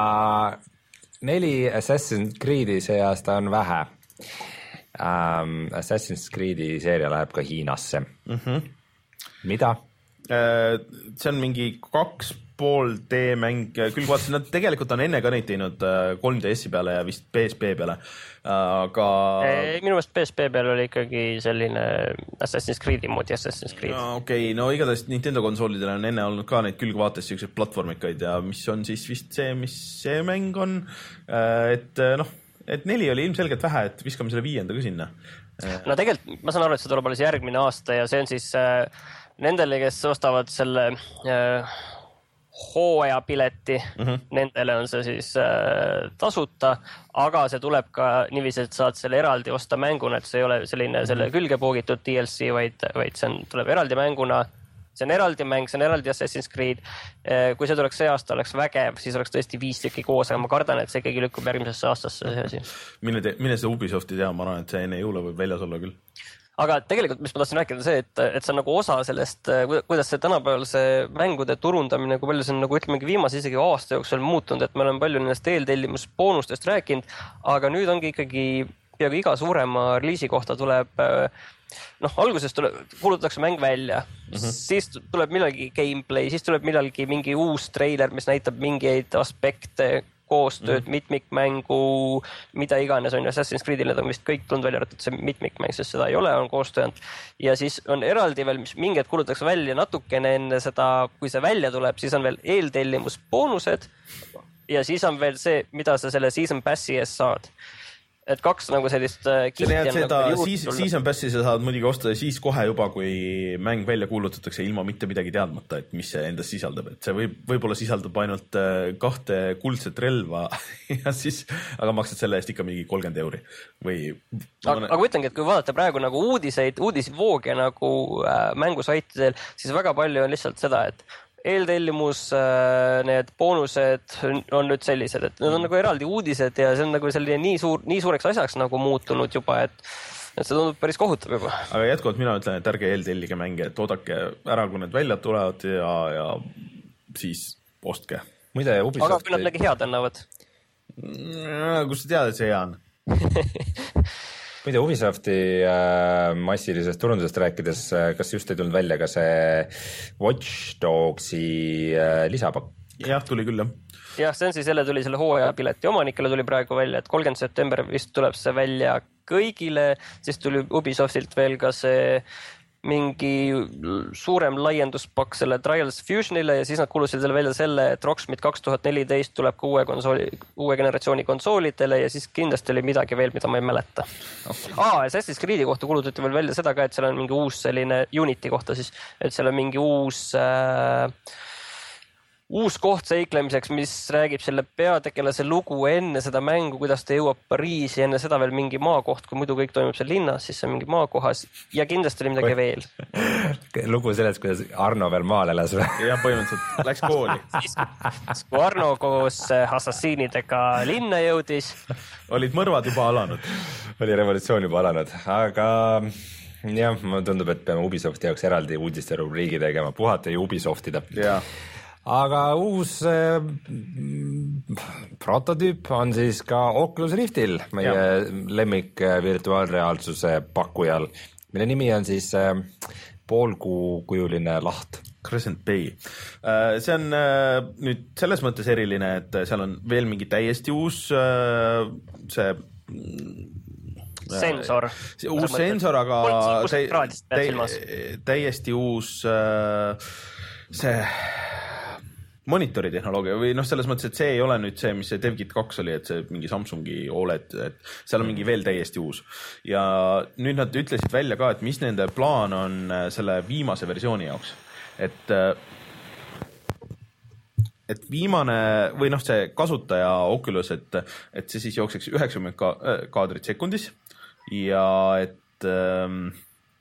neli Assassin's Creed'i see aasta on vähe. Um, Assassin's Creed'i seeria läheb ka Hiinasse. Mm -hmm. Mida? See on mingi kaks pool D mäng, küll vaatasin, nad tegelikult on enne ka neid teinud kolm D S-i peale ja vist P S P peale, aga minu meelest P S P peal oli ikkagi selline Assassin's Creed'i moodi Assassin's Creed. No, okei, okay. No igatahes Nintendo konsoolidel on enne olnud ka neid külgvaates siuksed platvormikaid ja mis on siis vist see, mis see mäng on, et noh, et neli oli ilmselgelt vähe, et viskame selle viienda ka sinna. No tegelikult ma saan aru, et see tuleb alles järgmine aasta ja see on siis äh, nendele, kes ostavad selle äh, hooajapileti, mm -hmm. nendele on see siis äh, tasuta, aga see tuleb ka niiviisi, et saad selle eraldi osta mänguna, et see ei ole selline mm -hmm. selle külge poogitud D L C, vaid, vaid see on, tuleb eraldi mänguna. See on eraldi mäng, see on eraldi Assassin's Creed. Kui see tuleks see aasta, oleks vägev, siis oleks tõesti viis tükki koos, aga ma kardan, et see ikkagi lükkub järgmisesse aastasse see asi. Mine, te, mine seda Ubisofti tea, ma arvan, et see enne jõule võib väljas olla küll. Aga tegelikult, mis ma tahtsin rääkida, see, et, et see on nagu osa sellest, kuidas see tänapäeval see mängude turundamine, kui palju see on nagu ütlemegi viimase isegi aasta jooksul muutunud, et me oleme palju nendest eeltellimusboonustest rääkinud, aga nüüd ongi ikkagi peaaegu iga suurema reliisi kohta tuleb noh, alguses tuleb, kuulutatakse mäng välja, mm-hmm. siis tuleb millalgi gameplay, siis tuleb millalgi mingi uus treiler, mis näitab mingeid aspekte, koostööd, mm-hmm. mitmikmängu, mida iganes on Assassin's Creed'il, need on vist kõik tulnud välja arvatud see mitmikmäng, sest seda ei ole, on koostöönd. Ja siis on eraldi veel, mis mingid kuulutatakse välja natukene enne seda, kui see välja tuleb, siis on veel eeltellimus boonused ja siis on veel see, mida sa selle Season Passi ees saad. Et kaks nagu sellist kihti on nagu siis, Season Passi sa saad muidugi osta siis kohe juba, kui mäng välja kuulutatakse ilma mitte midagi teadmata, et mis see endas sisaldab. Et see võib, võib-olla sisaldab ainult kahte kuldset relva ja siis, aga maksad selle eest ikka mingi kolmkümmend euri. Või... Aga, aga ütlengi, et kui vaadata praegu nagu uudiseid, uudisvooge nagu äh, mängusaitidel, siis väga palju on lihtsalt seda, et eeltellimus, need boonused on nüüd sellised, et need on nagu eraldi uudised ja see on nagu selline nii suur, nii suureks asjaks nagu muutunud juba, et, et see tundub päris kohutav juba. Aga jätkuvalt mina ütlen, et ärge eeltellige mänge, et oodake ära, kui need välja tulevad ja, ja siis ostke. Muide, Ubisoft... Aga kui nad midagi head annavad? Kus sa tead, et see hea on? Mida Ubisofti äh, massilisest turundusest rääkides, kas just ei tulnud välja ka see Watch Dogsi äh, lisapakk? Jah, tuli küll, jah. Jah, see on siis jälle tuli selle hooaja pileti omanikele tuli praegu välja, et kolmkümmend september vist tuleb see välja kõigile, siis tuli Ubisoftilt veel ka see mingi suurem laienduspakk selle Trials Fusionile ja siis nad kuulusid selle välja selle, et Rocksmith kaks tuhat neliteist tuleb ka uue, konsooli, uue generatsiooni konsoolidele ja siis kindlasti oli midagi veel, mida ma ei mäleta. Aa, Assassin's Creed'i kohta kuulutati veel välja seda ka, et seal on mingi uus selline Unity kohta siis, et seal on mingi uus... Äh, uus koht seiklemiseks, mis räägib selle peategelase lugu enne seda mängu, kuidas ta jõuab Pariisi, enne seda veel mingi maakoht, kui muidu kõik toimub seal linnas, siis see on mingi maakohas ja kindlasti oli midagi veel. Lugu sellest, kuidas Arno veel maal elas või? Ja põhimõtteliselt läks kooli. Siis, kui Arno koos assassiinidega linna jõudis. Olid mõrvad juba alanud. Oli revolutsioon juba alanud, aga... jah, ma tundub, et peame Ubisofti jaoks eraldi uudiste rubriigi tegema, puhata ja Ubisoftida. Jah. Aga uus äh, prototüüp on siis ka Oculus Riftil, meie ja. lemmik virtuaalreaalsuse pakkujal, mille nimi on siis äh, poolkuukujuline laht. Crescent Bay. Äh, see on äh, nüüd selles mõttes eriline, et seal on veel mingi täiesti uus äh, see sensor. Uus sensor, aga täi, täiesti uus äh, see monitori tehnoloogia või noh, selles mõttes, et see ei ole nüüd see, mis see DevKit kaks oli, et see mingi Samsungi O L E D, et seal on mingi veel täiesti uus. Ja nüüd nad ütlesid välja ka, et mis nende plaan on selle viimase versiooni jaoks. Et, et viimane või noh, see kasutaja Oculus, et, et see siis jookseks üheksakümmend kaadrit sekundis ja et ähm,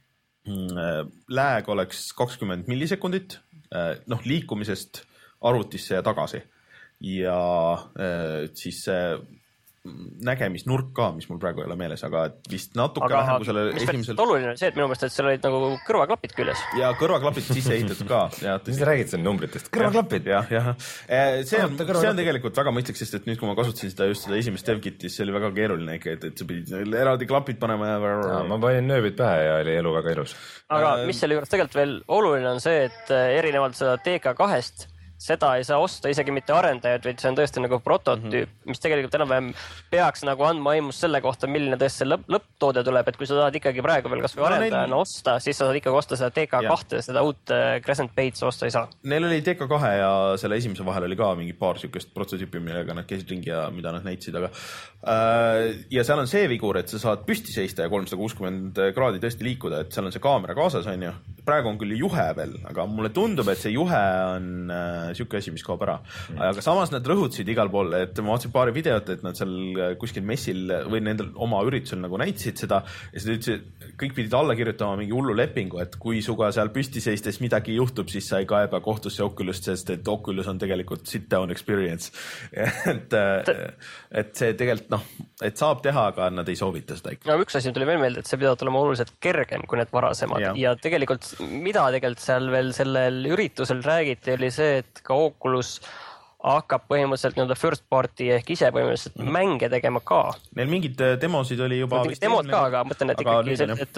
lag oleks kakskümmend millisekundit, noh liikumisest arvutisse ja tagasi ja äh, siis see nägemisnurk ka, mis mul praegu ei ole meeles, aga vist natuke aga vähem kui selle esimesel... oluline on see, et minu mõelest, et seal olid nagu kõrvaklapid küljes. Ja kõrvaklapid sisse ehitatud ka. Mis sa räägid seal numbritest? Kõrvaklapid? Jah, jah. See on, see on tegelikult väga mõistlik, sest et nüüd, kui ma kasutasin seda just seda esimest DevKitis, see oli väga keeruline ikka, et, et sa pidid eraldi klapid panema ja... ja ma panin nööbid pähe ja oli elu väga ilus. Aga mis selle juures tegelikult veel oluline on see, et erinevalt seda T K kahest seda ei saa osta isegi mitte arendajad, vaid see on tõesti nagu prototüüp, mm-hmm. mis tegelikult enam-vähem peaks nagu andma aimus selle kohta, milline tõesti lõpp, lõpptoode tuleb, et kui sa tahad ikkagi praegu veel kas või no, arendajana neil... osta, siis sa saad ikkagi osta seda T K kahte, seda uut Crescent Bay'd osta ei saa. Neil oli T K kahe ja selle esimese vahel oli ka mingi paar sükest prototüüpi, millega nad käisid ringi ja mida nad näitasid, aga äh, ja seal on see vigur, et sa saad püsti seista ja kolmsada kuuskümmend kraadi tõesti liikuda, et seal on see kaamera kaasas, on ju. Praegu on küll juhe veel, aga mulle tundub, et see juhe on äh, siuke asi, mis kaob ära. Aga samas nad rõhutasid igal pool, et ma vaatasin paari videot, et nad seal kuskil messil või nendel oma üritusel nagu näitasid seda ja seda ütlesid, kõik pidid alla kirjutama mingi hullu lepingu, et kui suga seal püsti seistes midagi juhtub, siis sa ei kaeba kohtusse Oculus, sest et Oculus on tegelikult sit down experience. et, et see tegelikult noh, et saab teha, aga nad ei soovita seda ikka. No, üks asi tuli veel meelde, et see pidavad olema oluliselt kergem kui need varasemad ja, ja tegelikult mida tegelikult seal veel sellel üritusel räägiti, oli see, et ka Oculus hakkab põhimõtteliselt nii-öelda first party ehk ise põhimõtteliselt mm-hmm. mänge tegema ka. Neil mingid demosid oli juba... Mingid demod ka, aga mõtlen, et ikkagi, et, et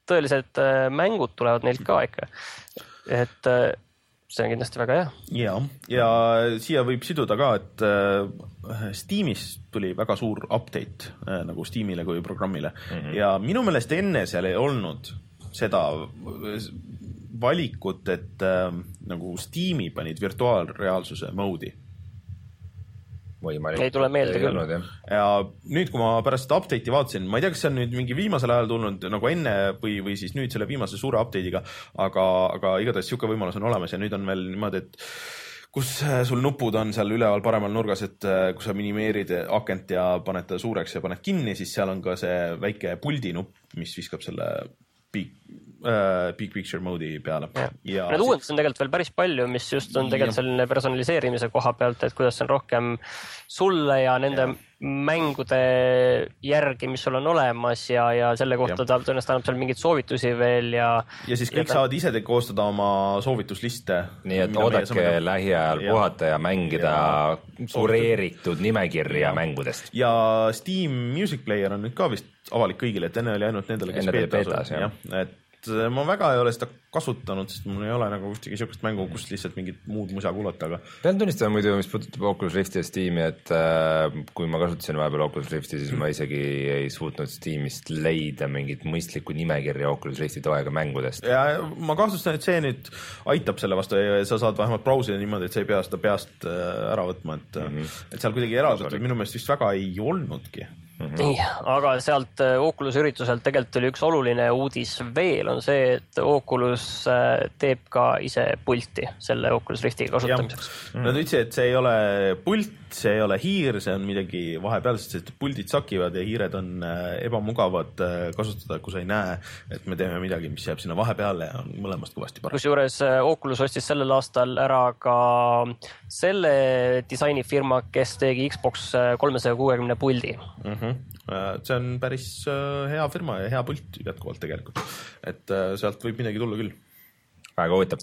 tõelised mängud tulevad neilt ka ikka. Et see on kindlasti väga hea. Ja, ja siia võib siduda ka, et Steamis tuli väga suur update nagu Steamile kui programmile. Mm-hmm. Ja minu meelest enne seal ei olnud seda valikut, et nagu Steami panid virtuaalreaalsuse moodi. Ei tule meelde küll. Ja nüüd, kui ma pärast seda update'i vaatasin, ma ei tea, kas see on nüüd mingi viimasel ajal tulnud nagu enne või, või siis nüüd selle viimase suure update'iga, aga, aga igatahes siuke võimalus on olemas ja nüüd on veel niimoodi, et kus sul nupud on seal üleval paremal nurgas, et kui sa minimeerid akent ja paned ta suureks ja paned kinni, siis seal on ka see väike puldi nupp, mis viskab selle big, uh, big picture mode'i peale. Ja need uuendused on tegelikult veel päris palju, mis just on tegelikult selline personaliseerimise koha pealt, et kuidas on rohkem sulle ja nende ja. mängude järgi, mis sul on olemas ja, ja selle kohta ta tõenäoliselt annab seal mingeid soovitusi veel ja ja siis kõik ja saavad ise koostada oma soovitusliste. Nii et oodake lähiajal ja. puhata ja mängida ja. kureeritud nimekirja ja. mängudest. Ja Steam Music Player on nüüd ka vist avalik kõigile, et enne oli ainult nendele, kes enne beetas. Ja. Et ma väga ei ole seda kasutanud, sest mul ei ole nagu ühtegi siukest mängu, kus lihtsalt mingit muud musa kuulata, aga pean tunnistama muidu, mis puudutab Oculus Rifti ja Steam'i, et äh, kui ma kasutasin vahepeal Oculus Rifti, siis ma isegi ei suutnud Steam'ist leida mingit mõistlikku nimekirja Oculus Rifti toega mängudest. Ja ma kahtlustan, et see nüüd aitab selle vastu ja sa saad vähemalt brausida niimoodi, et sa ei pea seda peast ära võtma, et, mm-hmm. et seal kuidagi eraldatud minu meelest vist väga ei olnudki. Mm-hmm. Nii, aga sealt Oculus ürituselt tegelikult oli üks oluline uudis veel on see, et Oculus teeb ka ise pulti selle Oculus Rifti kasutamiseks. Mm. Nad ütlesid, et see ei ole pult, see ei ole hiir, see on midagi vahepealsest, et puldid sakivad ja hiired on ebamugavad kasutada, kui sa ei näe, et me teeme midagi, mis jääb sinna vahepeale ja on mõlemast kõvasti parem. Kusjuures Oculus ostis sellel aastal ära ka selle disainifirma, kes tegi Xbox kolmesaja kuuekümne puldi. Mm-hmm. See on päris hea firma ja hea pult jätkuvalt tegelikult, et sealt võib midagi tulla küll. Väga huvitav.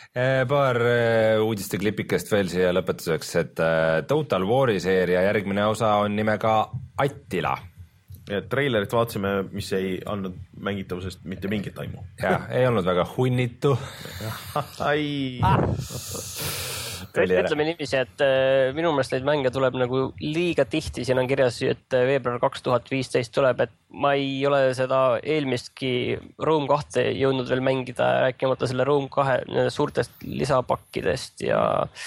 Paar uudiste klipikest veel siia lõpetuseks, et Total War'i seeria järgmine osa on nimega Attila. Ja trailerit vaatasime, mis ei andnud mängitavusest mitte mingit aimu. Ja, ei olnud väga hunnitu. Ai... Ütleme niiviisi, et minu meelest neid mänge tuleb nagu liiga tihti, siin on kirjas, et veebruar kaks tuhat viisteist tuleb, et ma ei ole seda eelmistki Room kahte jõudnud veel mängida, rääkimata selle Room kahe suurtest lisapakkidest ja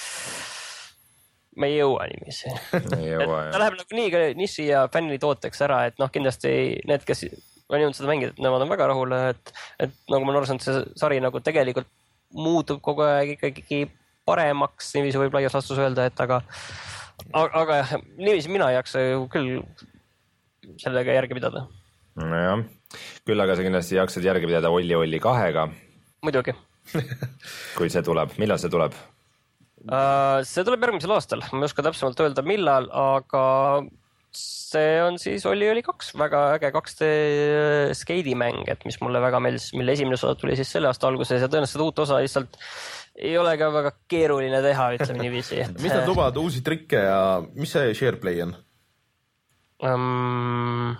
ma ei jõua niiviisi. Ei jõua, ta läheb nagu nii niši ja fänni tooteks ära, et noh, kindlasti need, kes on jõudnud seda mängida, nemad on väga rahul, et, et nagu ma arvan, et see sari nagu tegelikult muutub kogu aeg ikkagi paremaks, niiviisi võib laias laastus öelda, et aga, aga jah, niiviisi mina ei jaksa küll sellega järgi pidada. Nojah, küll aga sa kindlasti jaksad järgi pidada Olli Olli kahega. Muidugi. Kui see tuleb, millal see tuleb? Uh, see tuleb järgmisel aastal, ma ei oska täpsemalt öelda millal, aga see on siis Olli Olli kaks, väga äge kaks D skeidimäng, et mis mulle väga meeldis, mille esimene osa tuli siis selle aasta alguses ja tõenäoliselt uut osa lihtsalt ei ole ka väga keeruline teha, ütleme niiviisi. Mis nad lubavad uusi trikke ja mis see SharePlay on? Um,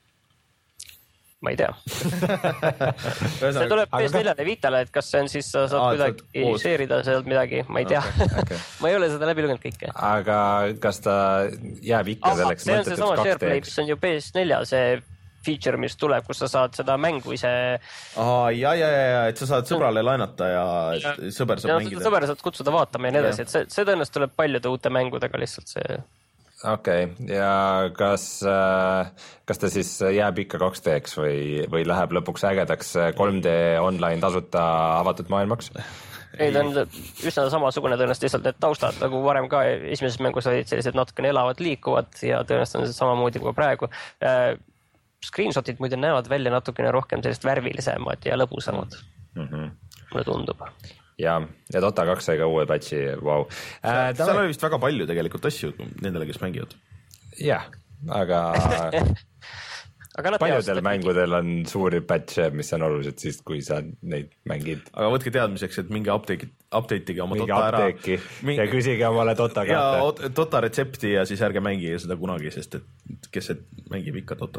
ma ei tea. See tuleb P S neljale Vitale, et kas see on siis, sa saad Aa, kuidagi share'ida sealt midagi, ma ei tea. Okay, okay. Ma ei ole seda läbi lugenud kõike. Aga kas ta jääb ikka Aha, selleks? See on see sama SharePlay, mis on ju P S nelja, see feature, mis tuleb, kus sa saad seda mängu ise... Aha, ja, ja, ja, et sa saad sõbrale lainata ja, ja sõber saab ja, mängida. Sõber saad kutsuda vaatama ja nii edasi, et see, see tõenäoliselt tuleb paljude uute mängudega lihtsalt see... Okei, okay. Ja kas, kas ta siis jääb ikka kaks D-ks või, või läheb lõpuks ägedaks kolm D online tasuta avatud maailmaks? Ei, ta on üsna samasugune tõenäoliselt lihtsalt need taustad, nagu varem ka esimeses mängus olid sellised natukene elavad, liikuvad ja tõenäoliselt on see samamoodi kui praegu. Screenshotid muide näevad välja natukene rohkem sellist värvilisemad ja lõbusamad. Mm-hmm. Mulle tundub. Ja, ja Dota kaks sai ka uue patchi, vau. Wow. Äh, seal oli vist väga palju tegelikult asju nendele, kes mängivad. Jah, aga... aga paljudel mängudel on suuri patche, mis on olulised siis, kui sa neid mängid. Aga võtke teadmiseks, et mingi update'i, update'iga oma mingi Dota ära. Mingi... Ja küsige omale Dota kahte. Ja Dota retsepti ja siis ärge mängige seda kunagi, sest et kes see mängib ikka Dotat.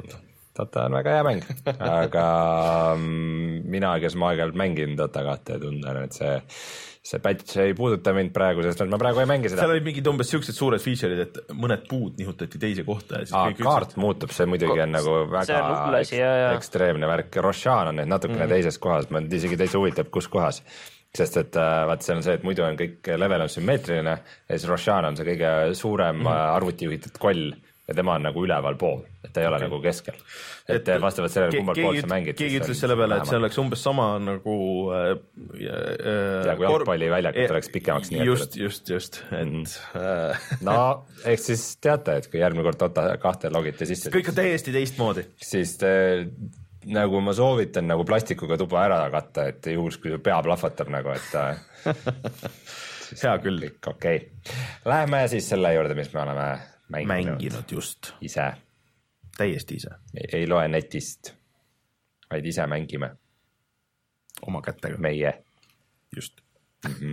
Dota on väga hea mäng, aga mina, kes ma aeg-ajalt mängin Dota kahte, tunnen, et see see patch ei puuduta mind praegu, sest ma praegu ei mängi seda. Seal olid mingid umbes siuksed suured feature'id, et mõned puud nihutati teise kohta. Ja Aa, kaart üldse... muutub, see muidugi on nagu väga lukulasi, ja, ja. ekstreemne värk. Roshan on nüüd natukene mm. teises kohas, ma isegi täitsa huvitab, kus kohas. Sest et vaat see on see, et muidu on kõik level on sümmeetriline ja siis Roshan on see kõige suurem mm. arvutijuhitud koll ja tema on nagu üleval pool, et ta ei ole okay. nagu keskel. Et, et vastavalt sellele kumbal pool sa mängid. Keegi ütles selle peale, et see oleks umbes sama nagu äh, äh, ja kui jalgpalliväljakut oleks pikemaks nii. Just, just, just. Et, mm. äh, no, ehk siis teate, et kui järgmine kord Dota kahte logite sisse. Kõik on täiesti teistmoodi. Siis te, nagu ma soovitan nagu plastikuga tuba ära katta, et juhus, kui pea plahvatab nagu, et hea küll. Okei. Okay. Läheme siis selle juurde, mis me oleme mänginud, mänginud just. Ise. Täiesti ise. Ei, ei loe netist, vaid ise mängime. Oma kättega. Meie. Just. Mm-hmm.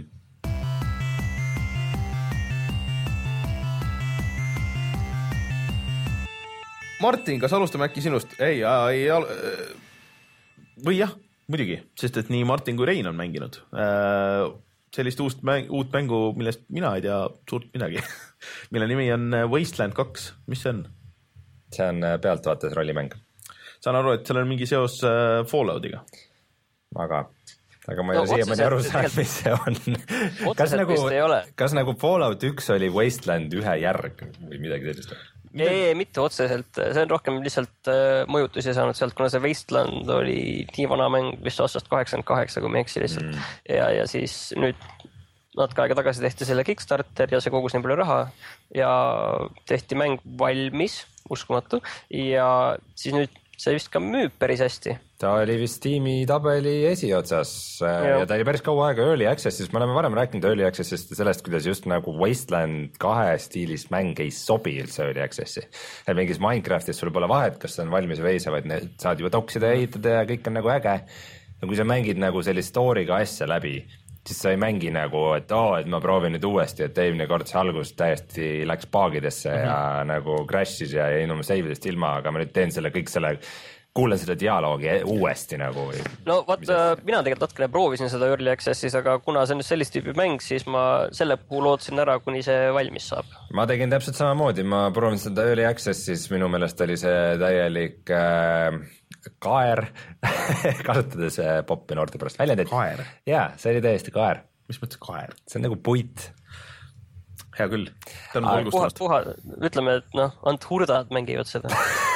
Martin, kas alustame äkki sinust? Ei, ei al... või jah, muidugi, sest et nii Martin kui Rein on mänginud. Sellist uust mäng, uut mängu, millest mina ei tea suurt midagi. Mille nimi on Wasteland kaks. Mis see on? See on pealtvaates rollimäng. Saan aru, et seal on mingi seos Falloutiga. Aga, aga ma ei no, ole siia mõni aru saanud, mis see on. Kas nagu, kas nagu Fallout üks oli Wasteland ühe järg või midagi sellist? Ei, ei, mitte otseselt. See on rohkem lihtsalt mõjutusi saanud sealt, kuna see Wasteland oli nii vana mäng vist aastast kaheksakümmend kaheksa, kui me eksi lihtsalt. Mm. Ja, ja siis nüüd natuke aega tagasi tehti selle Kickstarter ja see kogus nii palju raha ja tehti mäng valmis, uskumatu, ja siis nüüd see vist ka müüb päris hästi. Ta oli vist tiimi tabeli esiotsas ja, ja ta oli päris kaua aega Early Access'is, me oleme varem rääkinud Early Access'ist ja sellest, kuidas just nagu Wasteland kahe stiilis mäng ei sobi üldse Early Access'i. Et mingis Minecraftis sul pole vahet, kas see on valmis või ei, sa vaid saad juba toksida ja ehitada ja kõik on nagu äge. Ja kui sa mängid nagu sellist story'ga asja läbi, siis sa ei mängi nagu, et oo, oh, et ma proovin nüüd uuesti, et eelmine kord see algus täiesti läks paagidesse mm -hmm. ja nagu crash'is ja jäin oma save'idest ilma, aga ma nüüd teen selle kõik selle, kuulen seda dialoogi uuesti nagu. No vaat, mina tegelikult natkene proovisin seda Early Access'is, aga kuna see on sellist tüüpi mäng, siis ma selle puhul lootsin ära, kuni see valmis saab. Ma tegin täpselt samamoodi, ma proovin seda Early Access'is, minu meelest oli see täielik äh, kaer, kasutades poppi noorte pärast väljendit. Kaer? Jaa, see oli täiesti kaer. Mis mõttes kaer? See on nagu puit. Hea küll. Ta on valgustamast. Puha, puha, ütleme, et noh, ant hurdad mängivad seda.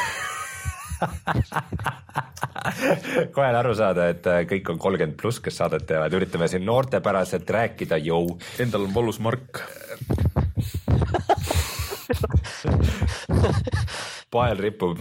Kohe aru saada, et kõik on kolmkümmend pluss, kes saadet teevad. Üritame siin noortepäraselt rääkida, jõu. Endal on valus mark. Pael ripub.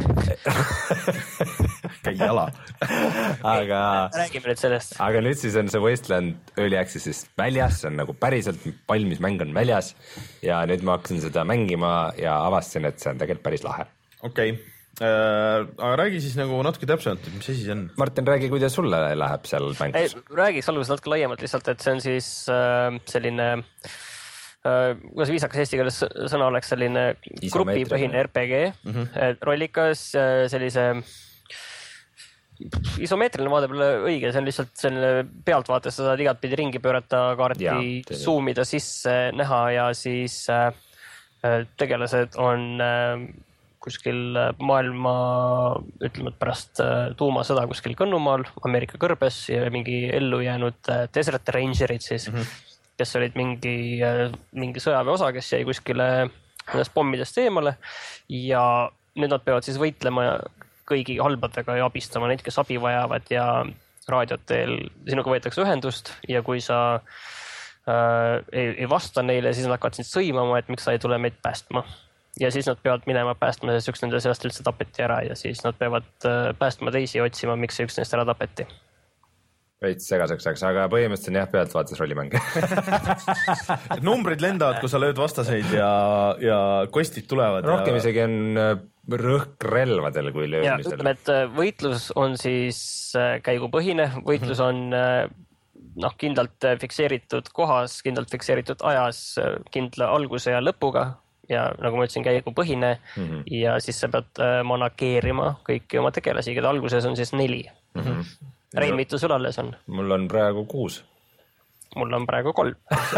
Käi jala. aga, räägime nüüd sellest. Aga nüüd siis on see Wasteland Early Access'is väljas, see on nagu päriselt valmis mäng on väljas ja nüüd ma hakkasin seda mängima ja avastasin, et see on tegelikult päris lahe. Okei, okay. äh, aga räägi siis nagu natuke täpsemalt, mis asi see on? Martin, räägi, kuidas sulle läheb seal mängus? Räägiks alguses natuke laiemalt lihtsalt, et see on siis äh, selline kuidas viisakas eesti keeles sõna oleks selline grupipõhine R P G, mm -hmm. rollikas, sellise isomeetriline vaade pole õige, see on lihtsalt selline pealtvaates, sa saad igat pidi ringi pöörata, kaarti zoomida sisse, näha ja siis äh, tegelased on äh, kuskil maailma, ütleme pärast äh, tuumasõda kuskil Kõnnumaal, Ameerika kõrbes ja mingi ellu jäänud äh, Desert Rangerid siis, mm -hmm. kes olid mingi, mingi sõjaväeosa, kes jäi kuskile nendest pommidest eemale ja nüüd nad peavad siis võitlema kõigi halbadega ja abistama neid, kes abi vajavad ja raadioteel sinuga võetakse ühendust ja kui sa äh, ei, ei vasta neile, siis nad hakkavad sind sõimama, et miks sa ei tule meid päästma. Ja siis nad peavad minema päästma, sest üks nende seast üldse tapeti ära ja siis nad peavad äh, päästma teisi ja otsima, miks see üks neist ära tapeti. Veits segaseks, aga põhimõtteliselt on jah pealt vaates rollimäng. Numbrid lendavad, kui sa lööd vastaseid ja, ja kostid tulevad. Rohkem ja... isegi on rõhk relvadel kui löömisel. Ütleme, et võitlus on siis käigupõhine, võitlus on noh, kindlalt fikseeritud kohas, kindlalt fikseeritud ajas, kindla alguse ja lõpuga ja nagu ma ütlesin, käigupõhine mm -hmm. ja siis sa pead manageerima kõiki oma tegelasi, keda alguses on siis neli mm. -hmm. Rein, mitu sul alles on? Mul on praegu kuus. Mul on praegu kolm.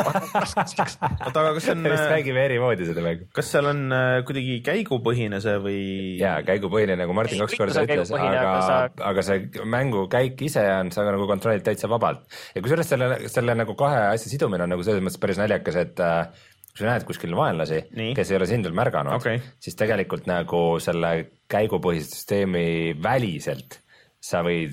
Oota, aga kas see on... räägime eri moodi seda mängu. Kas seal on kuidagi käigupõhine see või... Jaa, käigupõhine, nagu Martin kaks korda ütles, aga, sa... aga see mängu käik ise on, sa nagu kontrollid täitsa vabalt. Ja kui sellest selle, selle nagu kahe asja sidumine on nagu selles mõttes päris naljakas, et kui sa näed kuskil vaenlasi, Nii. kes ei ole sind veel märganud, okay. siis tegelikult nagu selle käigupõhise süsteemi väliselt sa võid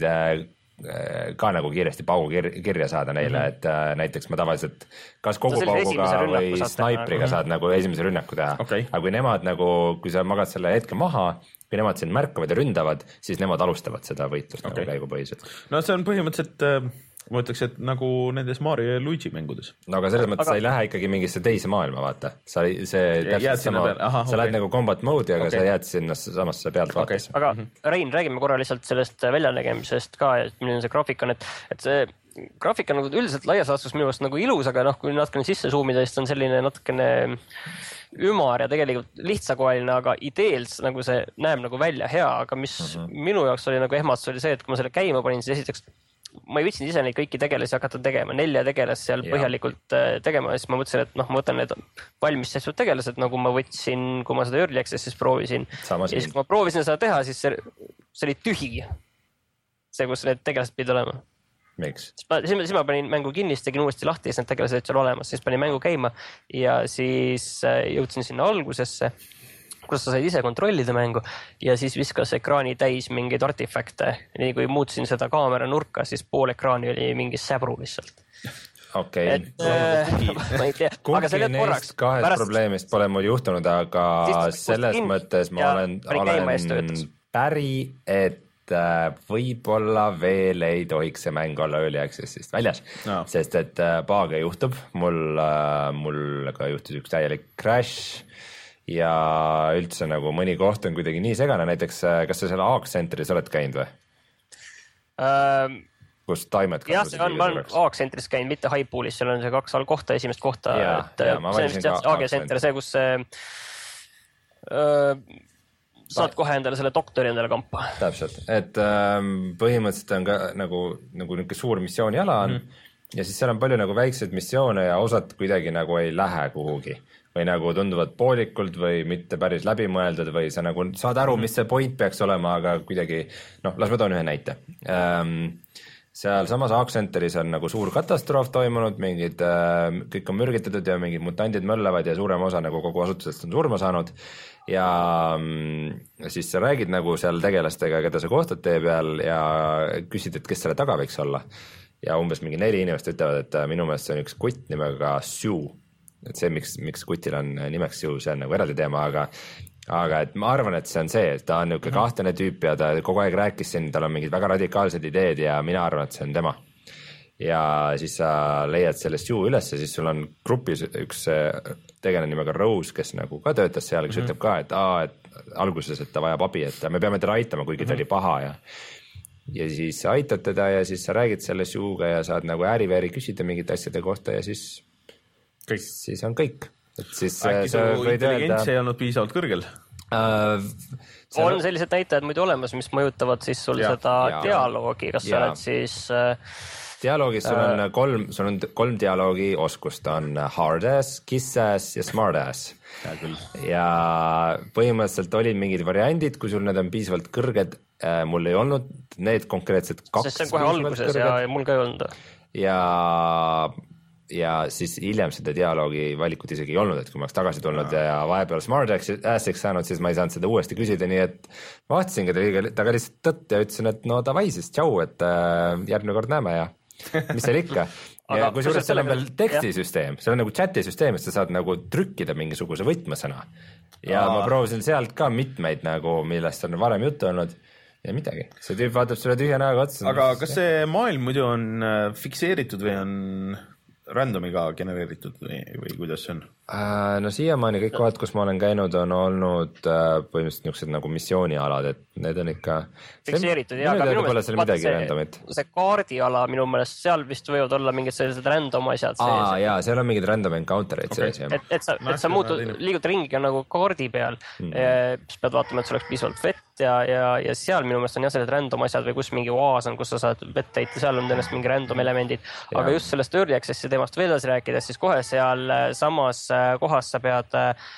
ka nagu kiiresti paugu kir kirja saada neile, mm -hmm. et äh, näiteks ma tavaliselt kas kogu pauguga või snaipriga nagu. saad nagu esimese rünnaku teha okay., aga kui nemad nagu, kui sa magad selle hetke maha, kui nemad sind märkavad ja ründavad, siis nemad alustavad seda võitlust okay. nagu käigupõhiselt. No see on põhimõtteliselt äh... ma ütleks, et nagu nendes Mario ja Luigi mängudes. No aga selles mõttes aga... sa ei lähe ikkagi mingisse teise maailma, vaata. Sa, see täpselt sama, Aha, sa okay. lähed nagu combat mode'i, aga okay. sa jääd sinna samasse pealt okay. vaatesse. Aga mm -hmm. Rein, räägime korra lihtsalt sellest väljanägemisest ka, et milline see graafik on, et, et see graafik on nagu üldiselt laias laastus minu arust nagu ilus, aga noh, kui natukene sisse zoomida, siis on selline natukene ümar ja tegelikult lihtsakoeline, aga ideelt nagu see näeb nagu välja hea, aga mis mm -hmm. minu jaoks oli nagu ehmatus oli see, et kui ma selle käima panin, siis esiteks ma ei võtsin ise neid kõiki tegelasi hakata tegema, nelja tegelast seal ja. põhjalikult tegema ja siis ma mõtlesin, et noh, ma võtan need valmis tehtud tegelased, nagu ma võtsin, kui ma seda Early Access'is proovisin. Ja siis, kui ma proovisin seda teha, siis see, see oli tühi. See, kus need tegelased pidid olema. Miks? Siis ma, siis ma panin mängu kinni, tegin uuesti lahti, siis need tegelased seal olemas, siis panin mängu käima ja siis jõudsin sinna algusesse, kus sa said ise kontrollida mängu ja siis viskas ekraani täis mingeid artifakte. Nii kui muutsin seda kaamera nurka, siis pool ekraani oli mingi säbru lihtsalt. Okei. Okay. Ma ei tea. Kumbki neist korraks, kahest pärast... probleemist pole mul juhtunud, aga selles mõttes ma olen, olen päri, et võib-olla veel ei tohiks see mäng olla Early Access'ist väljas, no. sest et paage juhtub. Mul, mul ka juhtus üks täielik crash ja üldse nagu mõni koht on kuidagi nii segane, näiteks kas sa selle A X Centeris oled käinud või? Ähm, kus taimed jah, see on, ma olen A X Centeris käinud, mitte Highpoolis, seal on see kaks all kohta, esimest kohta, ja, et ja, see on vist A G Center, see, kus see öö, saad kohe endale selle doktori endale kampa. Täpselt, et ähm, põhimõtteliselt on ka nagu, nagu niisugune suur missiooniala on mm -hmm. ja siis seal on palju nagu väikseid missioone ja osad kuidagi nagu ei lähe kuhugi või nagu tunduvad poolikult või mitte päris läbimõeldud või sa nagu saad aru, mis see point peaks olema, aga kuidagi, noh, las ma toon ühe näite. Ähm, seal samas A X Centeris on nagu suur katastroof toimunud, mingid, äh, kõik on mürgitatud ja mingid mutandid möllavad ja suurem osa nagu kogu asutusest on surma saanud ja mm, siis sa räägid nagu seal tegelastega, keda sa kohtad tee peal ja küsid, et kes selle taga võiks olla. Ja umbes mingi neli inimest ütlevad, et minu meelest see on üks kutt nimega Sue. Et see, miks, miks kutil on nimeks Sue, see on nagu eraldi teema, aga aga et ma arvan, et see on see, et ta on niisugune kahtlane tüüp ja ta kogu aeg rääkis siin, tal on mingid väga radikaalsed ideed ja mina arvan, et see on tema. Ja siis sa leiad selle Sue üles ja siis sul on grupis üks tegelane nimega Rose, kes nagu ka töötas seal, kes mm -hmm. ütleb ka, et, aa, et alguses, et ta vajab abi, et me peame teda aitama, kuigi mm -hmm. ta oli paha ja ja siis sa aitad teda ja siis sa räägid selle Sue'ga ja saad nagu ääri-veeri küsida mingite asjade kohta ja siis kõik. Siis on kõik. Et siis äkki su intelligents öelda... ei olnud piisavalt kõrgel? Uh, on on sellised näitajad muidu olemas, mis mõjutavad siis sul ja, seda ja, dialoogi, kas ja. sa oled siis uh, dialoogis sul on uh, kolm, sul on kolm dialoogi oskust, on hard ass, kiss ass ja smart ass. Ja põhimõtteliselt olid mingid variandid, kui sul need on piisavalt kõrged, äh, mul ei olnud need konkreetsed kaks. Sest see on kohe alguses ja, ja mul ka ei olnud. Ja ja siis hiljem seda dialoogi valikut isegi ei olnud, et kui ma oleks tagasi tulnud ja, ja vahepeal smart assiks saanud, siis ma ei saanud seda uuesti küsida, nii et ma vaatasingi taga lihtsalt tõtt ja ütlesin, et no davai siis, tšau, et äh, järgmine kord näeme ja mis seal ikka. Ja kui suures seal on veel tekstisüsteem, seal on nagu chatisüsteem, et sa saad nagu trükkida mingisuguse võtmesõna ja Aa. ma proovisin sealt ka mitmeid nagu, millest on varem juttu olnud ja midagi, see tüüp vaatab sulle tühja näoga otsa. Aga kas see maailm muidu on fikseeritud või on randomiga genereeritud või, või kuidas see on? No siiamaani kõik kohad, kus ma olen käinud, on olnud põhimõtteliselt niisugused nagu missioonialad, et need on ikka fikseeritud, jah, aga minu meelest see, see kaardiala minu meelest, seal vist võivad olla mingid sellised random asjad sees. Aa, jaa, seal on mingid random encounter'id okay. sees. Et, et sa, et sa muutud, liigud ringi nagu kaardi peal, mm. siis pead vaatama, et see oleks piisavalt vett ja, ja, ja seal minu meelest on jah sellised random asjad või kus mingi oaas on, kus sa saad vett täita, seal on tõenäoliselt mingi random elemendid, ja. Aga just sellest early access'i teemast veel edasi rääkides, siis kohe seal samas kohas sa pead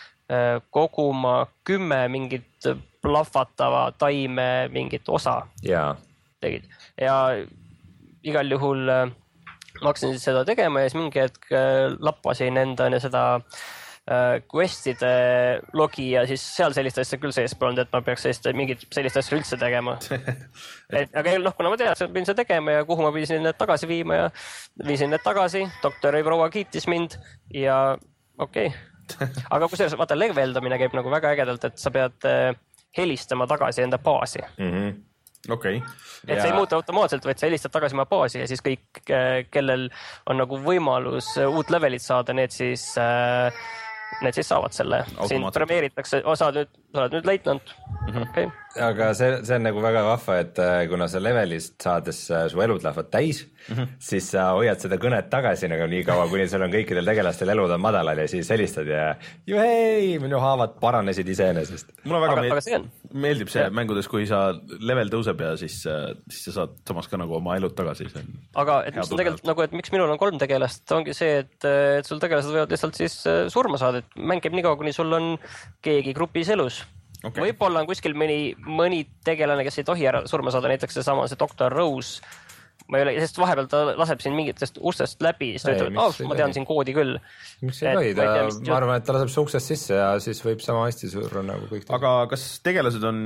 koguma kümme mingit plahvatava taime mingit osa yeah. tegid. Ja igal juhul ma hakkasin siis seda tegema ja siis mingi hetk lappasin enda seda questide logi ja siis seal sellist asja küll sees polnud, et ma peaks sellist, mingit sellist asja üldse tegema. Et, aga noh, kuna ma tean, et pidin seda tegema ja kuhu ma pidin need tagasi viima ja viisin need tagasi, doktori proua kiitis mind ja okei okay. Aga kui see vaata leveldamine käib nagu väga ägedalt, et sa pead helistama tagasi enda baasi. Mm-hmm. Okay. Et ja. See ei muutu automaatselt, vaid sa helistad tagasi oma baasi ja siis kõik, kellel on nagu võimalus uut levelit saada, need siis, need siis saavad selle. Siin premeeritakse, osa nüüd, sa oled nüüd leitnant. Mm-hmm. Okay. Aga see, see on nagu väga vahva, et kuna sa levelist saades su elud lähevad täis, mm-hmm. siis sa hoiad seda kõnet tagasi nagu nii kaua, kuni sul on kõikidel tegelastel elud on madalal ja siis helistad ja juhei, minu haavad paranesid iseenesest. Mulle väga aga, meeldib, aga see, on... meeldib see ja. Mängudes, kui sa level tõuseb ja siis, siis sa saad samas ka nagu oma elud tagasi. See on aga et mis on tegelikult nagu, et miks minul on kolm tegelast, ongi see, et, et sul tegelased võivad lihtsalt siis surma saada, et mäng käib nii kaua, kuni sul on keegi grupis elus. Okay. Võib-olla on kuskil mõni, mõni tegelane, kes ei tohi ära surma saada, näiteks see sama, see doktor Rose. Ma ei ole, sest vahepeal ta laseb siin mingitest ustest läbi, siis ta ütleb, et ma tean siin koodi küll. Miks ei tohi? Ta, ma arvan, et ta laseb su uksest sisse ja siis võib sama hästi surra nagu kõik. Aga kas tegelased on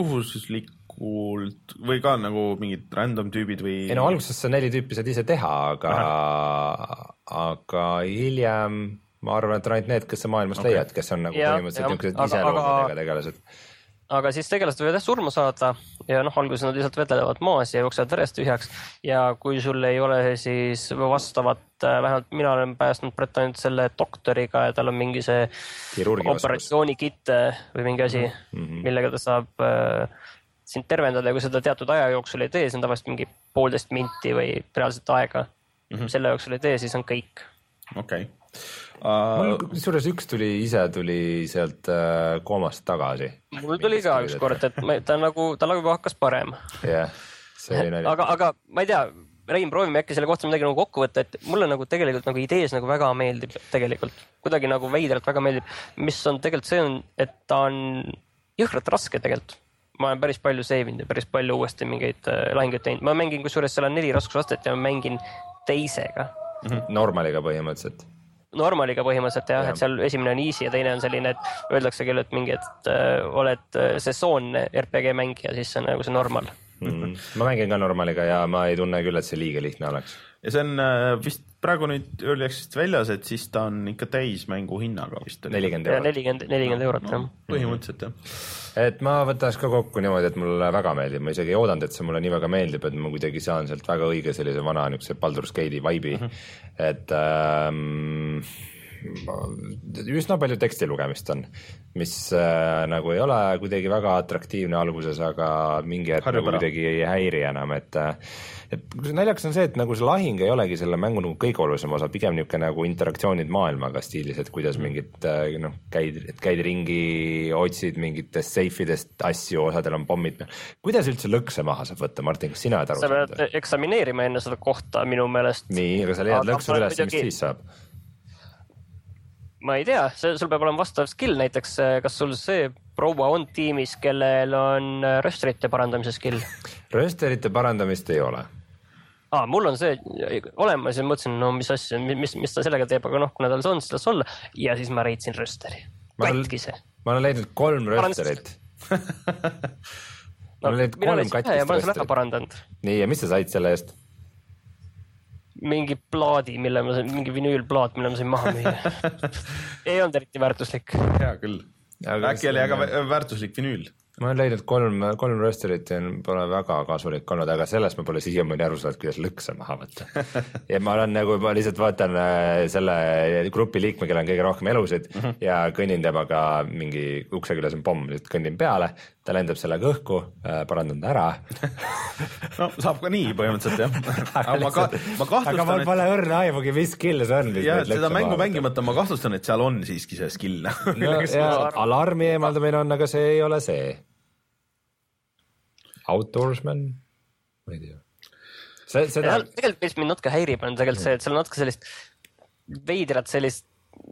juhuslikult või ka nagu mingid random tüübid või? Ei no alguses sa neli tüüpi saad ise teha, aga, aga hiljem... Ma arvan, et on ainult need, kes sa maailmast okay. leiad, kes on nagu ja, põhimõtteliselt ise loomudega tegelased. Aga siis tegelased võivad surma saada ja noh, alguses nad lihtsalt vedelevad maas ja jooksevad verest tühjaks ja kui sul ei ole siis vastavat, vähemalt mina olen päästnud praegu ainult selle doktoriga ja tal on mingi see operatsioonikitt või mingi asi, mm-hmm. millega ta saab äh, sind tervendada ja kui seda teatud aja jooksul ei tee, see on tavaliselt mingi poolteist minti või reaalset aega. Mm-hmm. Selle jooksul ei tee, siis on kõik. Okei. Okay. Uh, mul suures üks tuli, ise tuli sealt uh, koomast tagasi. Mul tuli ka üks kord, et ma, ta nagu, ta nagu hakkas parem. Jah, see oli nali. Aga, aga ma ei tea, Rein, proovime äkki selle kohta midagi nagu kokku võtta, et mulle nagu tegelikult nagu idees nagu väga meeldib tegelikult. Kuidagi nagu veidralt väga meeldib. Mis on tegelikult see on, et ta on jõhkralt raske tegelikult. Ma olen päris palju seivinud ja päris palju uuesti mingeid uh, lahinguid teinud. Ma mängin, kus juures seal on neli raskusastet ja ma mängin teisega. Mm-hmm. Normaliga põhimõtteliselt. Normaliga põhimõtteliselt jah, ja. Et seal esimene on easy ja teine on selline, et öeldakse küll, et mingi, et äh, oled sesoonne R P G mäng ja siis on nagu see normal. Mm-hmm. Ma mängin ka normaliga ja ma ei tunne küll, et see liiga lihtne oleks. Ja see on äh, vist praegu nüüd early access'ist väljas, et siis ta on ikka täis mängu hinnaga vist. nelikümmend eurot. nelikümmend, nelikümmend eurot, jah. No, põhimõtteliselt jah. Et ma võtaks ka kokku niimoodi, et mulle väga meeldib. Ma isegi ei oodanud, et see mulle nii väga meeldib, et ma kuidagi saan sealt väga õige sellise vana niisuguse Baldur's Gate'i vibe'i. Mm-hmm. Et ähm, üsna palju teksti lugemist on, mis äh, nagu ei ole kuidagi väga atraktiivne alguses, aga mingi hetk nagu kuidagi ei häiri enam, et et naljakas on see, et nagu see lahing ei olegi selle mängu nagu kõige olulisem osa, pigem niisugune nagu interaktsioonid maailmaga stiilis, et kuidas mingid noh, käid, käid ringi, otsid mingitest seifidest asju, osadel on pommid. Kuidas üldse lõkse maha saab võtta, Martin, kas sina oled aru? Sa pead eksamineerima enne seda kohta minu meelest. Nii, aga sa leiad lõksu üles, mis siis saab? Ma ei tea, see, sul peab olema vastav skill, näiteks kas sul see proua on tiimis, kellel on rösterite parandamise skill? Rösterite parandamist ei ole. Aa, mul on see olemas ja mõtlesin, no mis asja, mis, mis ta sellega teeb, aga noh, kuna tal see on, siis las olla. Ja siis ma reitsin rösteri. Katkise. Ma olen leidnud kolm rösterit. ma olen leidnud kolm katkist rösterit. Nii, ja mis sa said selle eest? Mingi plaadi, mille ma sain, mingi vinüülplaat, mille ma sain maha müüa. Ei olnud eriti väärtuslik. Hea küll. Aga äkki oli aga väärtuslik vinüül. ma olen leidnud kolm, kolm rösterit ja pole väga kasulik olnud, aga sellest ma pole siiamaani aru saanud, kuidas lõkse maha võtta. ja ma olen nagu, ma lihtsalt vaatan selle grupi liikme, kellel on kõige rohkem elusid mm -hmm. ja kõnnin temaga mingi ukse küljes on pomm, nüüd kõnnin peale, ta lendab sellega õhku, parandan ta ära. no saab ka nii põhimõtteliselt jah. aga ma, ka, ma kahtlustan, aga ma pole õrna aimugi, mis skill see on. ja seda mängu mängimata ma kahtlustan, et seal on siiski see skill. no, ja, alarmi eemaldamine on, aga see ei ole see. Outdoorsman, ma ei tea. See, seda... tegelikult mis mind natuke häirib on tegelikult see, et seal on natuke sellist veidrat sellist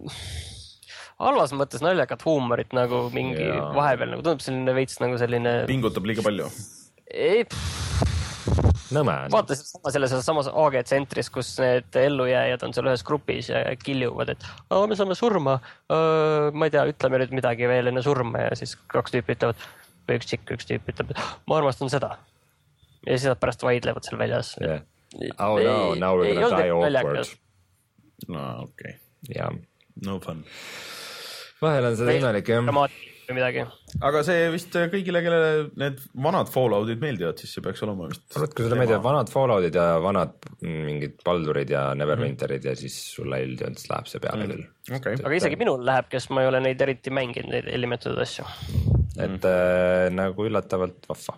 halvas mõttes naljakat huumorit nagu mingi ja. Vahepeal nagu tundub selline veits nagu selline pingutab liiga palju. Ei, nõme on. Vaata sama selles samas A G tsentris, kus need ellujääjad on seal ühes grupis ja kiljuvad, et oh, me saame surma, uh, ma ei tea, ütleme nüüd midagi veel enne surma ja siis kaks tüüpi ütlevad või üks tšikk, üks tüüp ütleb, ma armastan seda. Ja siis nad pärast vaidlevad seal väljas. Yeah. Oh no, now we're gonna die awkward. No okei. Okay. Yeah. No fun. Vahel on seda imelik, jah. Või midagi. Aga see vist kõigile, kellele need vanad Falloutid meeldivad, siis see peaks olema vist... Arvad, kui sulle meeldivad vanad Falloutid ja vanad mingid Baldurid ja Neverwinterid mm. ja siis sulle üldjoontes läheb see peale küll. Mm. Okay. Aga isegi minul läheb, kes ma ei ole neid eriti mänginud, neid elementatud asju. Et mm. äh, nagu üllatavalt vahva.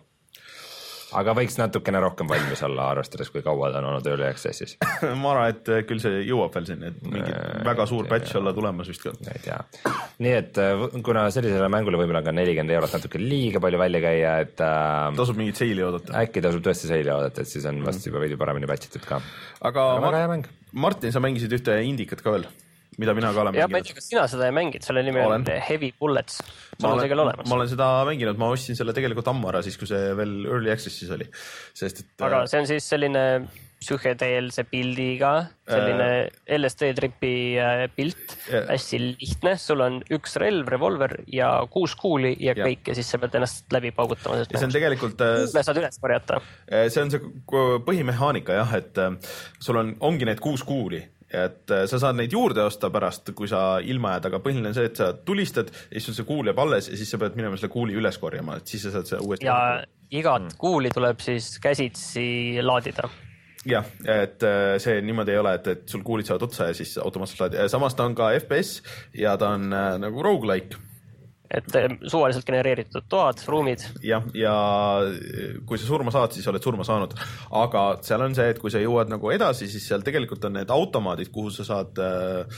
Aga võiks natukene rohkem valmis olla, arvestades, kui kaua ta on olnud early access'is. ma arvan, et küll see jõuab veel sinna, et mingi äh, väga suur patch olla tulemas vist ka. Ei tea. Nii et kuna sellisele mängule võib-olla ka nelikümmend eurot natuke liiga palju välja käia, et äh, tasub mingit seili oodata. Äkki tasub tõesti seili oodata, et siis on vast juba veidi paremini patchitud ka. Aga, Aga väga hea mäng. Martin, sa mängisid ühte indikat ka veel, mida mina ka olen ja, mänginud. Ja, ma ei tea, kas sina seda ei mängid, selle nimi olen. On Heavy Bullets. Ma olen, ma olen seda mänginud, ma ostsin selle tegelikult ammu ära siis, kui see veel early access'is oli. Sest, et, aga see on siis selline psühhedeelse pildiga, selline äh, L S D-tripi pilt, äh, hästi lihtne, sul on üks relv, revolver ja kuus kuuli ja, ja kõik ja siis sa pead ennast läbi paugutama. Ja see on tegelikult... Kuule saad üles korjata. See on see põhimehaanika jah, et sul on, ongi need kuus kuuli. Et sa saad neid juurde osta pärast, kui sa ilma jääd, aga põhiline on see, et sa tulistad ja siis see kuul jääb alles ja siis sa pead minema selle kuuli üles korjama, et siis sa saad seda uuesti... Ja igat mm. kuuli tuleb siis käsitsi laadida. Jah, et see niimoodi ei ole, et, et sul kuulid saavad otsa ja siis automaatselt laadida. Samas ta on ka F P S ja ta on äh, nagu roguelike. Et suvaliselt genereeritud toad, ruumid. Ja, ja kui sa surma saad, siis oled surma saanud. Aga seal on see, et kui sa jõuad nagu edasi, siis seal tegelikult on need automaadid, kuhu sa saad äh,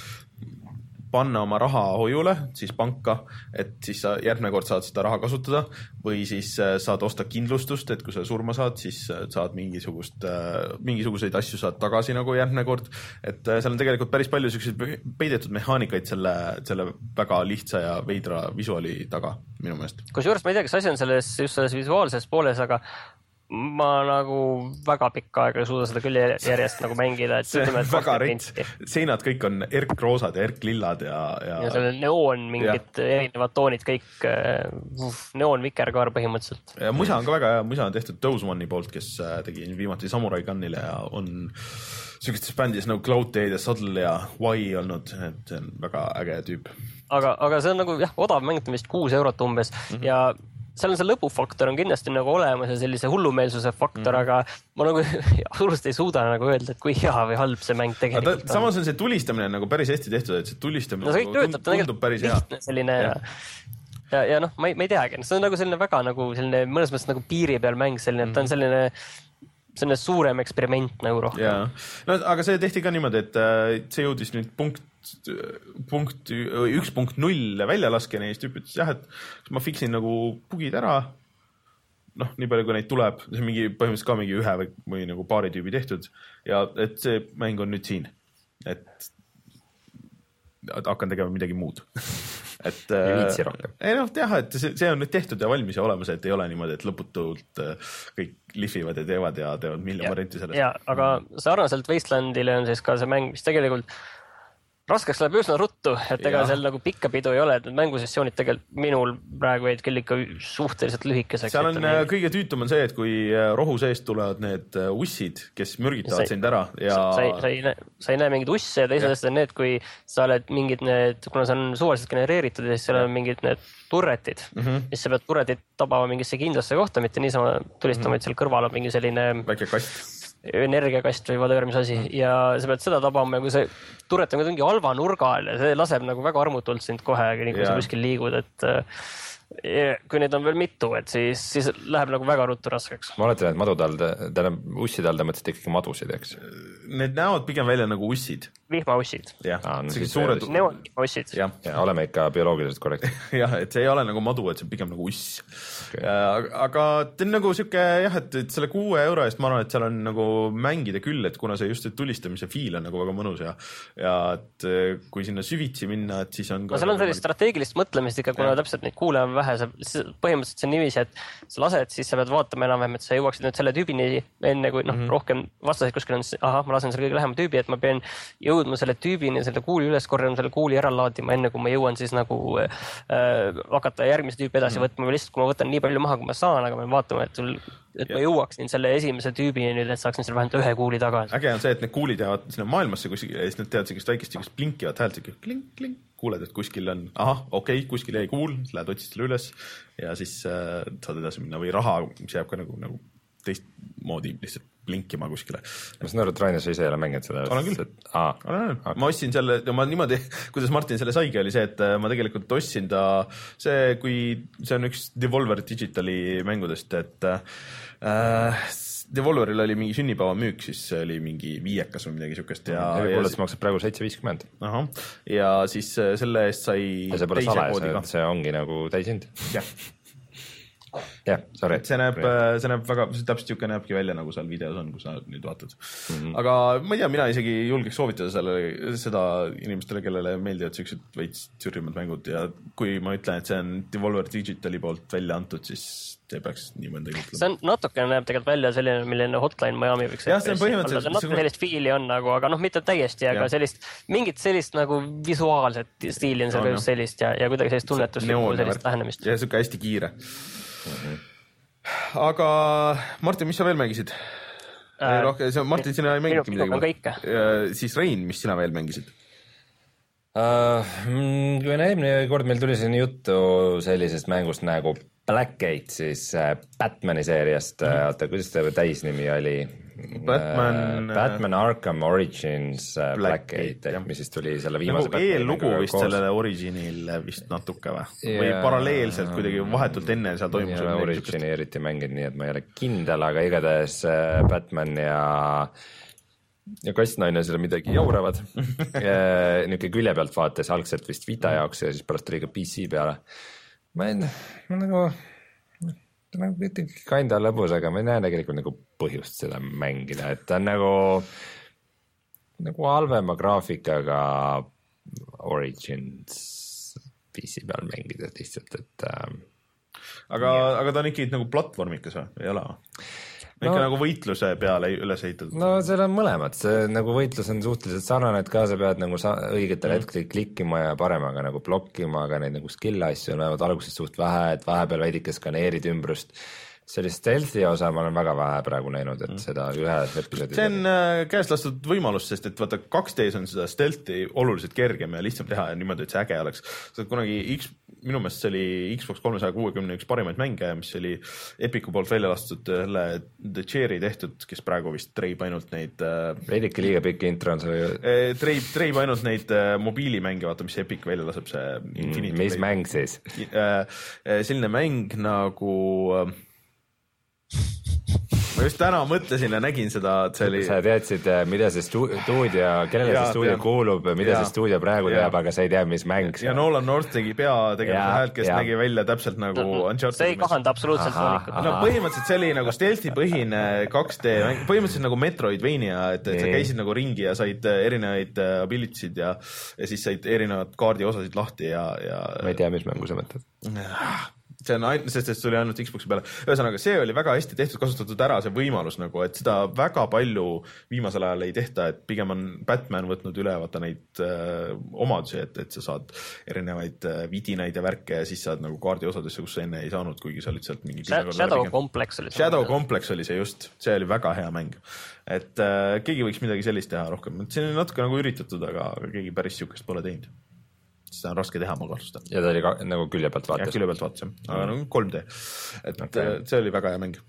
panna oma raha hoiule, siis panka, et siis sa järgmine kord saad seda raha kasutada või siis äh, saad osta kindlustust, et kui sa surma saad, siis saad mingisugust, äh, mingisuguseid asju saad tagasi nagu järgmine kord. Et äh, seal on tegelikult päris palju selliseid peidetud mehaanikaid selle, selle väga lihtsa ja veidra visuaali taga minu meelest. Kusjuures ma ei tea, kas asi on selles, just selles visuaalses pooles, aga ma nagu väga pikka aega ei suuda seda küll järjest nagu mängida. Et see on väga rets. Seinad kõik on erkroosad ja erklillad ja... Ja, ja seal on neoon, mingid ja. Erinevad toonid, kõik uh, neoon vikerkaar põhimõtteliselt. Ja musa on ka väga hea, musa on tehtud Dose One'i poolt, kes tegi viimati Samurai Gunile ja on sellistes bändis nagu Cloud Day ja Saddle ja Y olnud, et see on väga äge tüüp. Aga, aga see on nagu jah, odav mängida vist kuus eurot umbes mm-hmm. ja seal on see lõpufaktor on kindlasti nagu olemas ja sellise hullumeelsuse faktor, mm. aga ma nagu absoluutselt ei suuda nagu öelda, et kui hea või halb see mäng tegelikult ta, on. Samas on see tulistamine nagu päris hästi tehtud, et see tulistamine no, see nagu tund, tundub päris hea. Selline ja, ja, ja noh, ma ei, ma ei teagi, see on nagu selline väga nagu selline mõnes mõttes nagu piiri peal mäng selline, et ta on selline selline suurem eksperiment nagu rohkem. Ja. No, aga see tehti ka niimoodi, et see jõudis nüüd punkt, punkt, üks punkt null väljalaskeni ja siis tüüp ütles jah, et ma fiksin nagu bugid ära, noh, nii palju kui neid tuleb, see on mingi põhimõtteliselt ka mingi ühe või, või nagu paari tüübi tehtud ja et see mäng on nüüd siin, et hakkan tegema midagi muud. Et, ei viitsi rohkem. Ei noh, jah, et see, see on nüüd tehtud ja valmis ja olemas, et ei ole niimoodi, et lõputult kõik lihvivad ja teevad ja teevad miljon varianti sellest. Ja, aga sarnaselt Wastelandile on siis ka see mäng, mis tegelikult raskeks läheb üsna ruttu, et ega seal nagu pikka pidu ei ole, et need mängusessioonid tegelikult minul praegu jäid küll ikka suhteliselt lühikeseks. seal on äh, kõige tüütum on see, et kui rohu seest tulevad need ussid, kes mürgitavad sai, sind ära ja sa ei, sa ei, sa ei näe mingid usse ja teisest on need, kui sa oled mingid need, kuna see on suvaliselt genereeritud ja siis seal on mingid need turretid, mm -hmm. siis sa pead turretid tabama mingisse kindlasse kohta, mitte niisama tulistama, et seal kõrval on mingi selline väike kast energiakast või whatever mis asi mm. ja sa pead seda tabama ja kui see turet on mingi halva nurga all ja see laseb nagu väga armutult sind kohe, kui sa kuskil liigud, et ja kui neid on veel mitu, et siis, siis läheb nagu väga ruttu raskeks. Ma oletan, et madude all, tähendab usside all ta mõtlesid ikkagi madusid, eks? Need näevad pigem välja nagu ussid. Vihmaussid. Jah, ah, no suured neonvihmaussid. Ja, ja oleme ikka bioloogiliselt korrektid. jah, et see ei ole nagu madu, et see on pigem nagu uss. Okay. Aga ta on nagu siuke jah, et, et selle kuue euro eest ma arvan, et seal on nagu mängida küll, et kuna see just tulistamise fiil on nagu väga mõnus ja, ja et kui sinna süvitsi minna, et siis on ka... No, seal on sellist strateegilist mõtlemist ikka, kuna ja. täpselt neid kuule on vähe, sa, põhimõtteliselt see on niiviisi, et sa lased, siis sa pead vaatama enam-vähem, et sa jõuaksid nüüd selle tüübini enne kui noh, mm -hmm. rohkem vastasid kuskil on, ahah, ma lasen selle kõige lähema tüübi, et ma pean jõudma selle tüübini, selle kuuli üles korjama, selle kuuli ära laadima, enne kui ma jõuan siis nagu äh, hakata järgmise tüüpi edasi mm -hmm. võtma või lihtsalt, kui ma võtan nii palju maha, kui ma saan, aga ma pean vaatama, et, sul, et ja. ma jõuaksin selle esimese tüübini nüüd, et saaksin selle vähemalt ühe kuuli tagasi. Äge on see, et need kuulid jäävad sinna maailmasse kuskil ja siis need teavad sellist väikest sellist blinkivat häält, klink, klink, kuuled, et kuskil on, ahah, okei, okay, kuskil jäi kuul, lähed otsid selle üles ja siis äh, saad edasi minna või raha, mis jääb ka nagu, nagu teistmoodi lihtsalt blinkima kuskile. Ma saan aru, et Rainer, sa ise ei ole mänginud seda. Olen küll. Aa, olen, okay. Ma ostsin selle, ma niimoodi, kuidas Martin selle saigi, oli see, et ma tegelikult ostsin ta, see, kui see on üks Devolver Digitali mängudest, et äh, Devolveril oli mingi sünnipäeva müük, siis see oli mingi viiekas või midagi siukest. Ja, ja kuulet maksab praegu seitse viiskümmend. Ahah, ja siis selle eest sai ja see pole salaja, see ongi nagu täishind. Jah. jah, sorry. see näeb, see näeb väga, see täpselt niisugune näebki välja, nagu seal videos on, kui sa nüüd vaatad mm. -hmm. aga ma ei tea, mina isegi julgeks soovitada selle, seda inimestele, kellele meeldivad sellised veits sürrimad mängud ja kui ma ütlen, et see on Devolver Digitali poolt välja antud, siis see peaks nii mõnda ütlema. See on natukene näeb tegelikult välja selline, milline Hotline Miami võiks jah, see on põhimõtteliselt olla. Natuke sellist fiili on nagu, aga noh, mitte täiesti, aga sellist, mingit sellist nagu visuaalset stiili on seal no, just sellist ja, ja kuidagi sellist tunnetuslikku sellist lähenemist. Ja siuke hästi kiire. Mm-hmm. Aga Martin, mis sa veel mängisid? Äh, rohkem, see on, Martin, sina ei mängidki midagi. Siis Rein, mis sina veel mängisid? Uh, kui on eelmine kord meil tuli siin juttu sellisest mängust nagu Blackgate, siis Batmani seeriast, mm-hmm. oota, kuidas ta täisnimi oli? Batman, Batman Arkham Origins Blackgate, Black mis siis tuli selle viimase nagu eellugu vist koos. Sellele Originil vist natuke või? Ja, või paralleelselt kuidagi vahetult enne seal toimus. Ja Origini eriti mängid, nii et ma ei ole kindel, aga igatahes Batman ja ja kastnaine selle midagi jauravad. Niuke külje pealt vaates algselt vist Vita jaoks ja siis pärast tuli ka P C peale. Ma ei, ma nagu nagu ikkagi kinda lõbus, aga ma ei näe tegelikult nagu põhjust seda mängida, et ta on nagu nagu halvema graafikaga Origins P C peal mängida lihtsalt, et ähm, aga, aga ta on ikkagi nagu platvormikas või? Ei ole? No, ikka nagu võitluse peale üles ehitatud. No seal on mõlemad, see nagu võitlus on suhteliselt sarnane, et ka sa pead nagu sa, õigetel mm. hetkel klikkima ja paremaga nagu blokkima, aga neid nagu skill asju on vähemalt alguses suht vähe, et vahepeal veidike skaneerid ümbrust. Sellist stealthi osa ma olen väga vähe praegu näinud, et mm. seda ühes episoodis. See on äh, käest lastud võimalus, sest et vaata kaks D-s on seda stealthi oluliselt kergem ja lihtsam teha ja niimoodi, et see äge oleks. See kunagi X, minu meelest see oli Xbox kolmesaja kuuekümne üks parimaid mänge, mis oli Epicu poolt välja lastud selle The Cherry tehtud, kes praegu vist treib ainult neid äh, veidike liiga pikk intro on see äh, treib, treib ainult neid äh, mobiilimänge, vaata mis Epic välja laseb see Infinity mm, mis Play. Mäng siis? Äh, selline mäng nagu äh, ma just täna mõtlesin ja nägin seda, et see oli sa teadsid, mida see stuudio, kellele ja, see stuudio tean. Kuulub, mida ja. See stuudio praegu ja. Teab, aga sa ei tea, mis mäng ja Nolan North tegi pea tegevuse häält, kes ja. Nägi välja täpselt nagu Uncharted. See ei kahanda absoluutselt valikut. No põhimõtteliselt see oli nagu stealthi põhine kaks D mäng, põhimõtteliselt nagu Metroidvania, et, et sa käisid nagu ringi ja said erinevaid ability'sid ja, ja siis said erinevad kaardi osasid lahti ja, ja ma ei tea, mis mängu sa mõtled. see on ainult, sest see oli ainult Xboxi peale. Ühesõnaga, see oli väga hästi tehtud, kasutatud ära see võimalus nagu, et seda väga palju viimasel ajal ei tehta, et pigem on Batman võtnud üle vaata neid äh, omadusi, et, et sa saad erinevaid äh, vidinaid ja värke ja siis saad nagu kaardi osadesse, kus sa enne ei saanud, kuigi sa olid sealt mingi Shadow Complex oli Shadow Complex oli see just, see oli väga hea mäng. Et äh, keegi võiks midagi sellist teha rohkem, et siin on natuke nagu üritatud, aga keegi päris siukest pole teinud. Seda on raske teha, ma kahtlustan. Ja ta oli ka, nagu külje pealt vaatas. Ja külje pealt vaatas, aga no kolm D. Et okay. See oli väga hea mäng.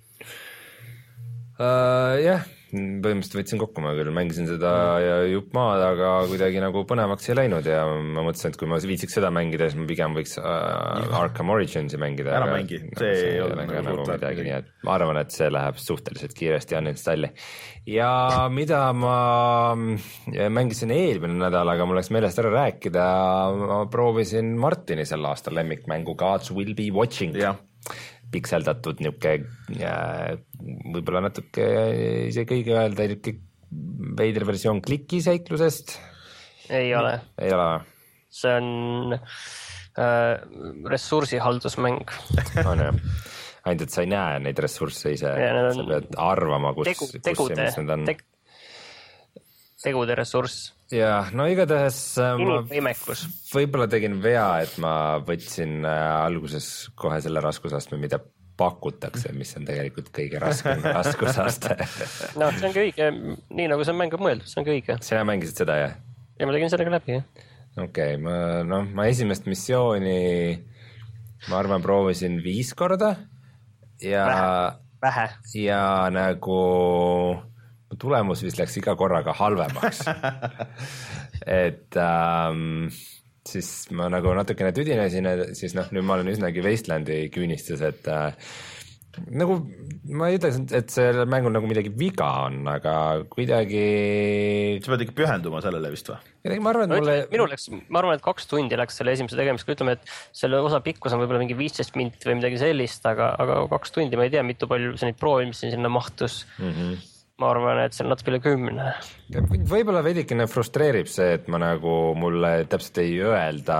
Uh, jah, põhimõtteliselt võtsin kokku, ma küll mängisin seda ja jupp maad, aga kuidagi nagu põnevaks ei läinud ja ma mõtlesin, et kui ma viitsiks seda mängida, siis ma pigem võiks uh, Arkham Originsi mängida. Ära mängi, see, see ei ole nagu, nagu midagi, nii et ma arvan, et see läheb suhteliselt kiiresti uninstalli. Ja mida ma mängisin eelmine nädal, aga mul läks meelest ära rääkida, ma proovisin Martini sel aastal lemmikmängu Gods Will Be Watching. Jah. Pikseldatud niuke, võib-olla natuke isegi õige öelda, niuke veider versioon klikiseiklusest. Ei ole. Ei ole. See on äh, ressursihaldusmäng. On jah. Ainult, et sa ei näe neid ressursse ise. Ja, sa pead arvama, kus, tegu, tegude, kus ja mis need on. Teg, tegude ressurss. Ja, no igatahes inimvõimekus. Võib-olla tegin vea, et ma võtsin alguses kohe selle raskusastme, mida pakutakse, mis on tegelikult kõige raskem raskusaste. No, see ongi õige, nii nagu see mäng on mõeldud, see ongi õige. Sina mängisid seda, jah? Ja ma tegin sellega läbi, jah. Okei, okay, ma, no, ma esimest missiooni, ma arvan, proovisin viis korda ja, vähe. Vähe. Ja nagu tulemus vist läks iga korraga halvemaks. et ähm, siis ma nagu natukene tüdinesin, siis noh, nüüd ma olen üsnagi Wastelandi küünistes, et äh, nagu ma ei ütleks, et see mängul nagu midagi viga on, aga kuidagi sa pead ikka pühenduma sellele vist või? Ma arvan, et mulle... Minul läks, ma arvan, et kaks tundi läks selle esimese tegemisega, ütleme, et selle osa pikkus on võib-olla mingi viisteist minti või midagi sellist, aga, aga kaks tundi, ma ei tea, mitu palju see neid proovimisi sinna mahtus. Mhm. Ma arvan, et see on natuke üle kümne. Võib-olla veidikene frustreerib see, et ma nagu mulle täpselt ei öelda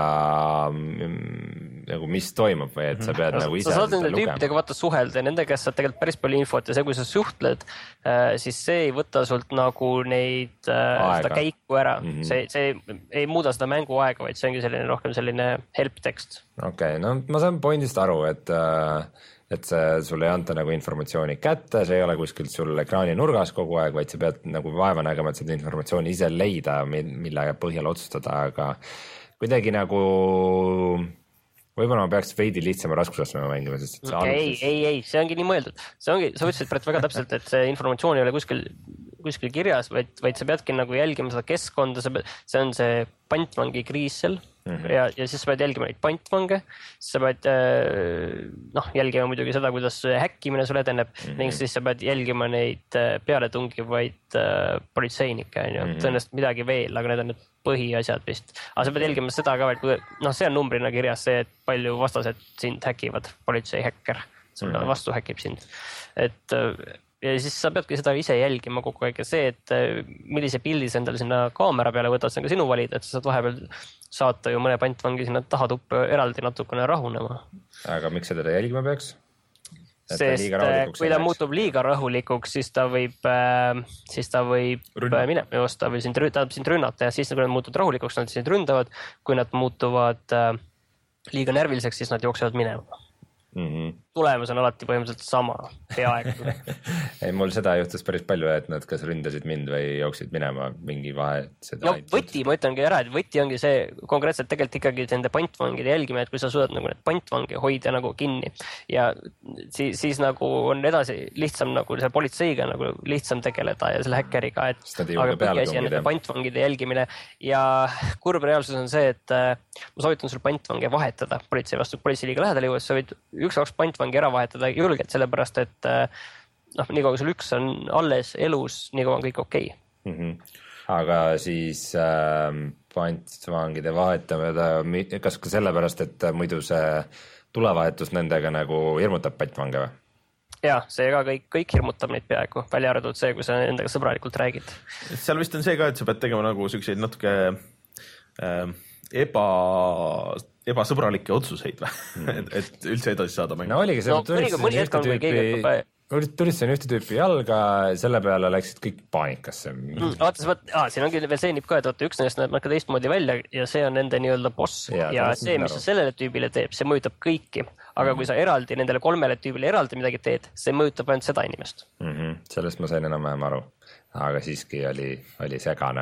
nagu mis toimub või et sa pead no, nagu ise sa saad nende tüüpidega vaata suhelda ja nende käest saad tegelikult päris palju infot ja see, kui sa suhtled, siis see ei võta sult nagu neid, seda käiku ära. Mm-hmm. See, see ei muuda seda mängu aega, vaid see ongi selline rohkem selline help text. Okei, okay, no ma saan pointist aru, et et see sulle ei anta nagu informatsiooni kätte, see ei ole kuskilt sul ekraani nurgas kogu aeg, vaid sa pead nagu vaeva nägema, et seda informatsiooni ise leida, mille põhjal otsustada, aga kuidagi nagu võib-olla ma peaks veidi lihtsama raskusastme mängima, sest see okay, aluses... ei, ei, ei, see ongi nii mõeldud. See ongi, sa ütlesid praegu väga täpselt, et see informatsioon ei ole kuskil, kuskil kirjas, vaid, vaid sa peadki nagu jälgima seda keskkonda, see on see pantvangi kriis seal. Mm-hmm. Ja, ja siis sa pead jälgima neid pantvange, siis sa pead noh, jälgima muidugi seda, kuidas häkkimine sul edeneb, mm-hmm. ning siis sa pead jälgima neid pealetungivaid politseinikke, mm-hmm. tõenäoliselt midagi veel, aga need on need põhiasjad vist. Aga sa pead jälgima seda ka veel, noh, see on numbrina kirjas see, et palju vastased sind häkivad, politsei häkker, sulle mm-hmm. vastu häkib sind. Et ja siis sa peadki seda ise jälgima kogu aeg ja see, et millise pildi sa endale sinna kaamera peale võtad, see on ka sinu valida, et sa saad vahepeal saata ju mõne pantvangi sinna tahatuppa eraldi natukene rahunema. Aga miks sa teda jälgima peaks? Sest kui ta muutub liiga rahulikuks, siis ta võib, siis ta võib minema joosta või sind, sind rünnata ja siis kui nad muutuvad rahulikuks, nad sind ründavad, kui nad muutuvad liiga närviliseks, siis nad jooksevad minema. Mm-hmm. Tulemus on alati põhimõtteliselt sama peaaegu. Ei, mul seda juhtus päris palju, et nad kas ründasid mind või jooksid minema mingi vahe. No võti, ma ütlengi ära, et võti ongi see konkreetselt tegelikult ikkagi nende pantvangide jälgime, et kui sa suudad nagu need pantvangi hoida nagu kinni ja siis, siis nagu on edasi lihtsam nagu selle politseiga nagu lihtsam tegeleda ja selle häkkeriga, et aga põhiasi on nende pantvangide jälgimine ja kurb reaalsus on see, et ma soovitan sul pantvange vahetada politsei vastu, politsei liiga lähedal jõuas, sa võid üks-kaks pantvangi ära vahetada julgelt, sellepärast et noh, nii kaua sul üks on alles elus, nii kaua on kõik okei. Okay. Mm-hmm. Aga siis äh, pantvangide vahetamine, kas ka sellepärast, et muidu see tulevahetus nendega nagu hirmutab pantvange või? Jaa, see ka kõik, kõik hirmutab neid peaaegu, välja arvatud see, kui sa nendega sõbralikult räägid. Seal vist on see ka, et sa pead tegema nagu selliseid natuke äh, eba, ebasõbralikke otsuseid või mm. et, et üldse edasi saada mängu. no oligi, see no, tulistasin ühte tüüpi tulistasin ühte tüüpi jalga, selle peale läksid kõik paanikasse mm,. Vaata, ah, siin ongi veel see nipp ka, et vaata, üks nendest näeb ka teistmoodi välja ja see on nende nii-öelda boss ja, ja see, mis sa sellele tüübile teeb, see mõjutab kõiki, aga mm. kui sa eraldi nendele kolmele tüübile eraldi midagi teed, see mõjutab ainult seda inimest mm. -hmm. Sellest ma sain enam-vähem aru, aga siiski oli, oli segane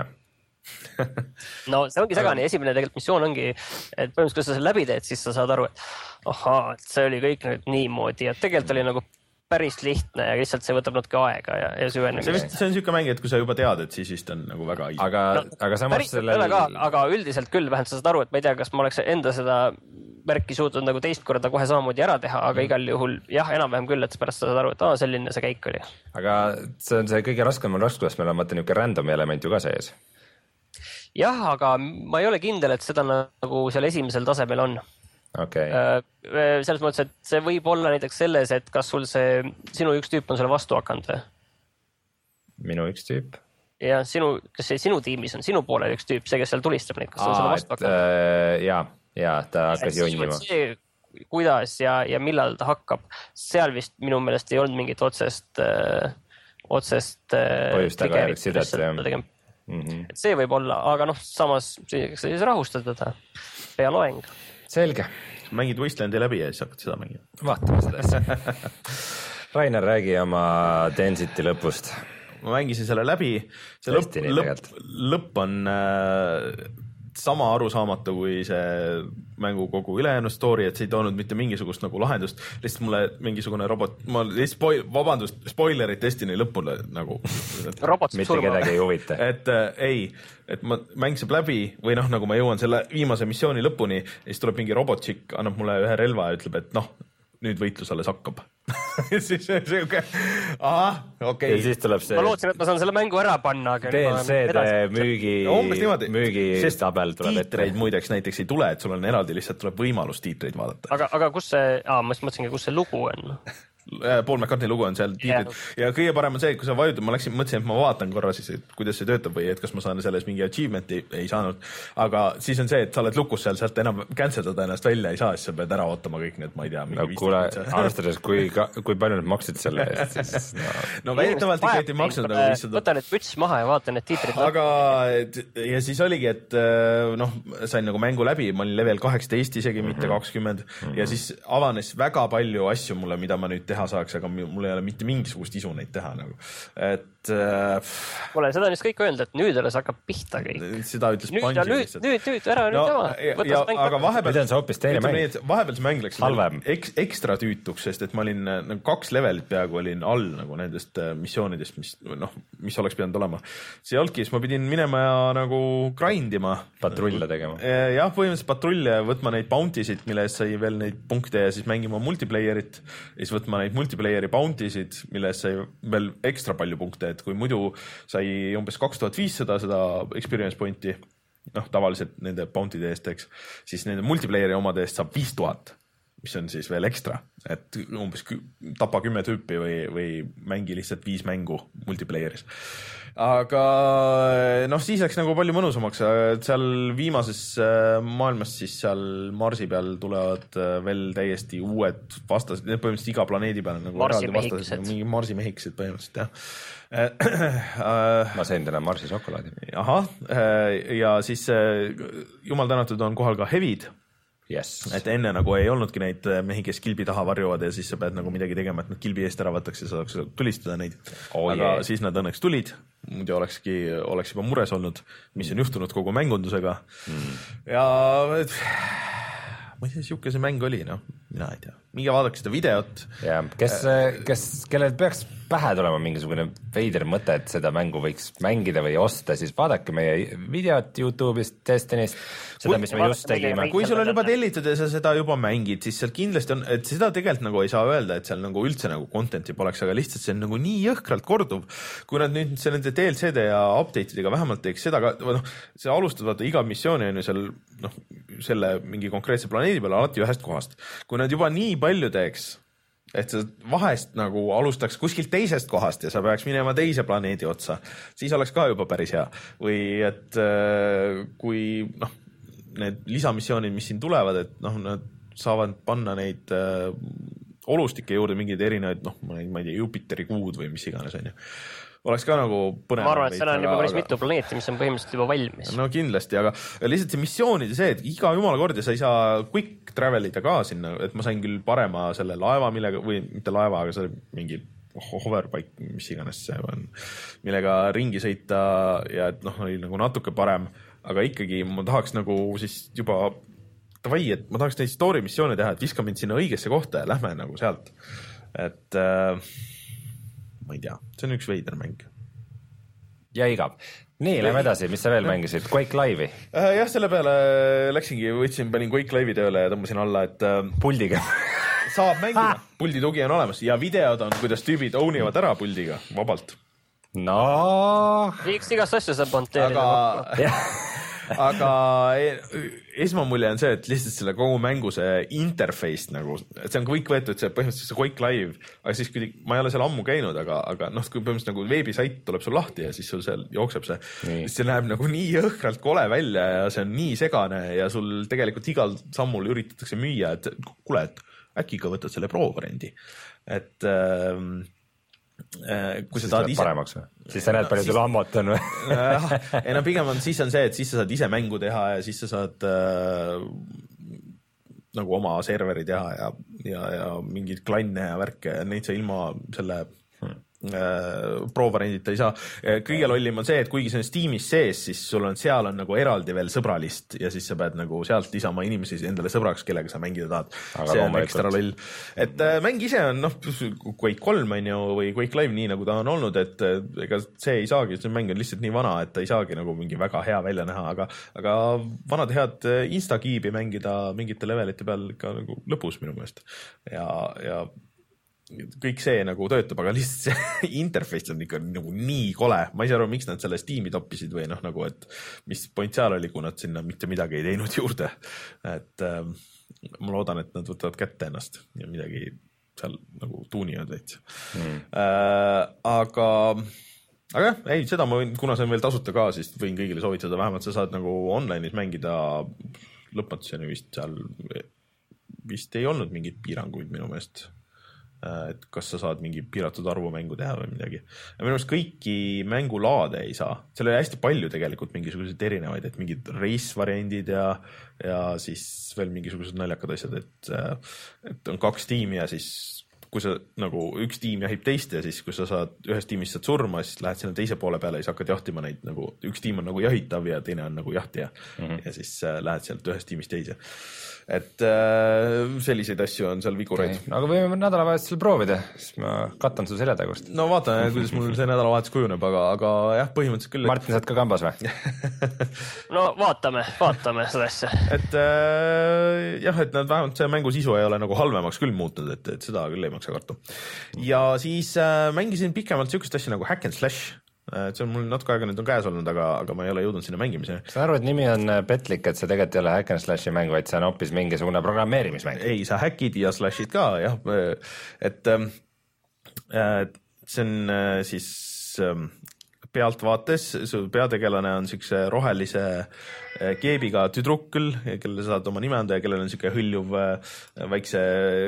no see ongi segane, esimene tegelikult missioon ongi, et põhimõtteliselt kui sa selle läbi teed, siis sa saad aru, et ahaa, et see oli kõik nüüd niimoodi ja tegelikult oli nagu päris lihtne ja lihtsalt see võtab natuke aega ja, ja süveneb. See, vist, see on niisugune mäng, et kui sa juba tead, et siis vist on nagu väga easy. Aga, no, aga samas sellel... Ka, aga üldiselt küll, vähemalt sa saad aru, et ma ei tea, kas ma oleks enda seda värki suutnud nagu teist korda kohe samamoodi ära teha, aga igal juhul jah, enam-vähem küll, et pärast sa saad aru, et aa, selline see käik oli. Aga see on see kõige raskem on raskus, meil on vaata niisugune random element ju ka sees. Jah, aga ma ei ole kindel, et seda nagu seal esimesel tasemel on. Okay. Selles mõttes, et see võib olla näiteks selles, et kas sul see, sinu üks tüüp on selle vastu hakanud või? Minu üks tüüp? Ja sinu, kas see sinu tiimis on sinu poolel üks tüüp, see, kes seal tulistab neid, kas Aa, on selle vastu hakanud? Äh, jaa, jaa, ta hakkas jonnima. See, kuidas ja, ja millal ta hakkab, seal vist minu meelest ei olnud mingit otsest, äh, otsest põhjust tagajärg sidet, jah. Mm-hmm. Et see võib olla, aga noh, samas siis rahustada ta pea loeng. Selge. Mängid Wastelandi läbi ja siis hakkad seda mängida. Vaatame seda asja. Rainer, räägi oma Density lõpust. Ma mängisin selle läbi. See lõpp, lõpp, lõpp on äh, sama arusaamatu kui see mängu kogu ülejäänud story, et see ei toonud mitte mingisugust nagu lahendust. Lihtsalt mulle mingisugune robot, ma spoil, vabandust, spoilerid Destiny lõpule nagu. mitte kedagi ei huvita. Et äh, ei, et ma mäng saab läbi või noh, nagu ma jõuan selle viimase missiooni lõpuni ja siis tuleb mingi robotšik, annab mulle ühe relva ja ütleb, et noh, nüüd võitlus alles hakkab. siis see on siuke, ahah, okei okay.. ja siis tuleb see... Ma lootsin, et ma saan selle mängu ära panna, aga... D L C-de müügi... müügi tabel tuleb ette. Tiitreid muideks näiteks ei tule, et sul on eraldi lihtsalt tuleb võimalus tiitreid vaadata. Aga, aga kus see... Aa, ma mõtlesingi, kus see lugu on? Paul McCartney lugu on seal tiitrid ja kõige parem on see, et kui sa vajutad, ma läksin, mõtlesin, et ma vaatan korra siis, et kuidas see töötab või et kas ma saan selles mingi achievementi, ei saanud, aga siis on see, et sa oled lukus seal, sealt enam canceldada ennast välja ei saa, siis sa pead ära ootama kõik need, ma ei tea no kuule, arvestades, kui, kui palju need maksid selle eest, siis no, no väidetavalt ikka ei maksnud nagu viissada. Võta need püts maha ja vaata need tiitrid. Aga ja siis oligi, et noh, sain nagu mängu läbi, ma olin level kaheksateist isegi, mitte mm-hmm. kakskümmend mm-hmm. ja siis avanes väga palju asju mulle, mida ma nüüd teha saaks, aga mul ei ole mitte mingisugust isu neid teha nagu. Et äh, Kule, seda on just kõik öelda, et nüüd alles hakkab pihta kõik. Seda ütles nüüd, Bungie nüüd, nüüd, nüüd, nüüd, ära no, nüüd tema. Aga vahepeal, see hoopis teine mäng. Vahepeal see mäng läks ek, ekstra tüütuks, sest et ma olin nagu kaks levelit peaaegu olin all nagu nendest missioonidest, mis, noh, mis oleks pidanud olema. See olki, siis ma pidin minema ja nagu grindima. Patrulle tegema. Jah, põhimõtteliselt patrulle, võtma neid bounty'sid, mille eest sai veel neid punkte ja siis mängima multiplayerit, siis võtma neid multiplayeri bounty'sid, mille eest sai veel ekstra palju punkte, et kui muidu sai umbes kaks tuhat viissada seda experience pointi, noh, tavaliselt nende bounty'de eest, eks, siis nende multiplayeri omade eest saab viis tuhat, mis on siis veel ekstra, et umbes tapa kümme tüüpi või, või mängi lihtsalt viis mängu multiplayeris. Aga noh, siis läks nagu palju mõnusamaks, seal viimases maailmas siis seal Marsi peal tulevad veel täiesti uued vastased, need põhimõtteliselt iga planeedi peal nagu eraldi vastased, mingi Marsi mehikesed põhimõtteliselt, jah. ma sain täna Marsi šokolaadi. Ahah, ja siis jumal tänatud on kohal ka hevid. Yes. Et enne nagu ei olnudki neid mehi, kes kilbi taha varjuvad ja siis sa pead nagu midagi tegema, et nad kilbi eest ära võtaks ja saaks tulistada neid. Oh, aga yeah. Siis nad õnneks tulid, muidu olekski, oleks juba mures olnud, mis on juhtunud kogu mängundusega. Mm. Ja ma ei tea, siuke see mäng oli, noh, mina ei tea. Minge vaadake seda videot. Ja, kes, kes, kellel peaks pähe tulema mingisugune veider mõte, et seda mängu võiks mängida või osta, siis vaadake meie videot YouTube'ist, Destinist, seda, mis me just tegime. Kui sul on juba tellitud ja sa seda juba mängid, siis seal kindlasti on, et seda tegelikult nagu ei saa öelda, et seal nagu üldse nagu content'i poleks, aga lihtsalt see on nagu nii jõhkralt korduv. Kui nad nüüd selle D L C-de ja update'idega vähemalt teeks seda ka, noh, see alustad vaata iga missiooni on ju seal, noh, selle mingi konkreetse planeedi peale alati ühest kohast. Kui nad juba nii palju teeks, et sa vahest nagu alustaks kuskilt teisest kohast ja sa peaks minema teise planeedi otsa, siis oleks ka juba päris hea. Või et kui noh, need lisamissioonid, mis siin tulevad, et noh, nad saavad panna neid äh, olustike juurde mingeid erinevaid, noh, ma ei tea, Jupiteri kuud või mis iganes, on ju. Oleks ka nagu põnev. Ma arvan, et seal on juba päris aga... mitu planeeti, mis on põhimõtteliselt juba valmis. No kindlasti, aga lihtsalt see missioonid ja see, et iga jumala kord ja sa ei saa quick travelida ka sinna, et ma sain küll parema selle laeva, millega, või mitte laeva, aga see oli mingi hoverbike, mis iganes see on, millega ringi sõita ja et noh, oli nagu natuke parem, aga ikkagi ma tahaks nagu siis juba davai, et ma tahaks neid story missioone teha, et viska mind sinna õigesse kohta ja lähme nagu sealt. Et äh, ma ei tea, see on üks veider mäng. Ja igav. Nii, lähme edasi, mis sa veel mängisid? Quake Live'i? Äh, jah, selle peale läksingi, võtsin, panin Quake Live'i tööle ja tõmbasin alla, et äh, puldiga saab mängida, puldi tugi on olemas ja videod on, kuidas tüübid ownivad ära puldiga vabalt. No Viiks igast asja saab monteerida. Aga, aga esmamulje on see, et lihtsalt selle kogu mängu see interface nagu, et see on kõik võetud, see põhimõtteliselt see Quake Live, aga siis kui ma ei ole seal ammu käinud, aga, aga noh, kui põhimõtteliselt nagu veebisait tuleb sul lahti ja siis sul seal jookseb see, siis see näeb nagu nii jõhkralt kole välja ja see on nii segane ja sul tegelikult igal sammul üritatakse müüa, et kuule, et äkki ka võtad selle pro-variandi, et ähm, kui sa tahad ise paremaks või? Siis sa näed palju sul ammot on või? ei no pigem on, siis on see, et siis sa saad ise mängu teha ja siis sa saad äh, nagu oma serveri teha ja, ja, ja mingid klanne ja värke, neid sa ilma selle hmm. pro-variandita ei saa. Kõige lollim on see, et kuigi see on Steamis sees, siis sul on, seal on nagu eraldi veel sõbralist ja siis sa pead nagu sealt lisama inimesi endale sõbraks, kellega sa mängida tahad. Aga see on ekstra loll. Et äh, mäng ise on, noh, Quake kolm on ju, või Quake Live nii nagu ta on olnud, et ega see ei saagi, see mäng on lihtsalt nii vana, et ta ei saagi nagu mingi väga hea välja näha, aga, aga vanad head Instakiibi mängida mingite levelite peal ikka nagu lõpus minu meelest. Ja, ja kõik see nagu töötab, aga lihtsalt see interface on ikka nagu nii kole. Ma ei saa aru, miks nad selle Steam'i toppisid või noh, nagu, et mis point seal oli, kui nad sinna mitte midagi ei teinud juurde. Et äh, ma loodan, et nad võtavad kätte ennast ja midagi seal nagu tuunivad veits. Mm. Äh, aga, aga jah, ei, seda ma võin, kuna see on veel tasuta ka, siis võin kõigile soovitada, vähemalt sa saad nagu online'is mängida lõpmatuseni vist seal, vist ei olnud mingid piiranguid minu meelest. Et kas sa saad mingi piiratud arvu mängu teha või midagi. Ja minu meelest kõiki mängulaade ei saa. Seal oli hästi palju tegelikult mingisuguseid erinevaid, et mingid race-variandid ja, ja siis veel mingisugused naljakad asjad, et, et on kaks tiimi ja siis kui sa nagu üks tiim jahib teist ja siis kui sa saad ühest tiimist saad surma, siis lähed sinna teise poole peale ja siis hakkad jahtima neid nagu, üks tiim on nagu jahitav ja teine on nagu jahtija mm-hmm. ja siis äh, lähed sealt ühest tiimist teise. Et äh, selliseid asju on seal vigureid. Okay. Aga võime nädalavahetusel proovida, siis ma kattan su seljatagust. No vaatame, kuidas mul see nädalavahetus kujuneb, aga, aga jah, põhimõtteliselt küll. Et... Martin, saad ka kambas või? No vaatame, vaatame seda asja. Et äh, jah, et nad vähemalt see mängu sisu ei ole nagu halvemaks küll muutnud, et, et seda küll ei maksa kartu. Ja siis äh, mängisin pikemalt sihukest asja nagu Hack and Slash. See on mul natuke aega nüüd on käes olnud, aga, aga ma ei ole jõudnud sinna mängimise. Saan aru, et nimi on petlik, et see tegelikult ei ole Hack and Slashi mäng, vaid see on hoopis mingisugune programmeerimismäng. Ei, sa hackid ja slashid ka, jah. Et see on siis pealtvaates, su peategelane on siukse rohelise keebiga tüdrukkel, kellele saad oma nime anda ja kellel on siuke hõljuv väikse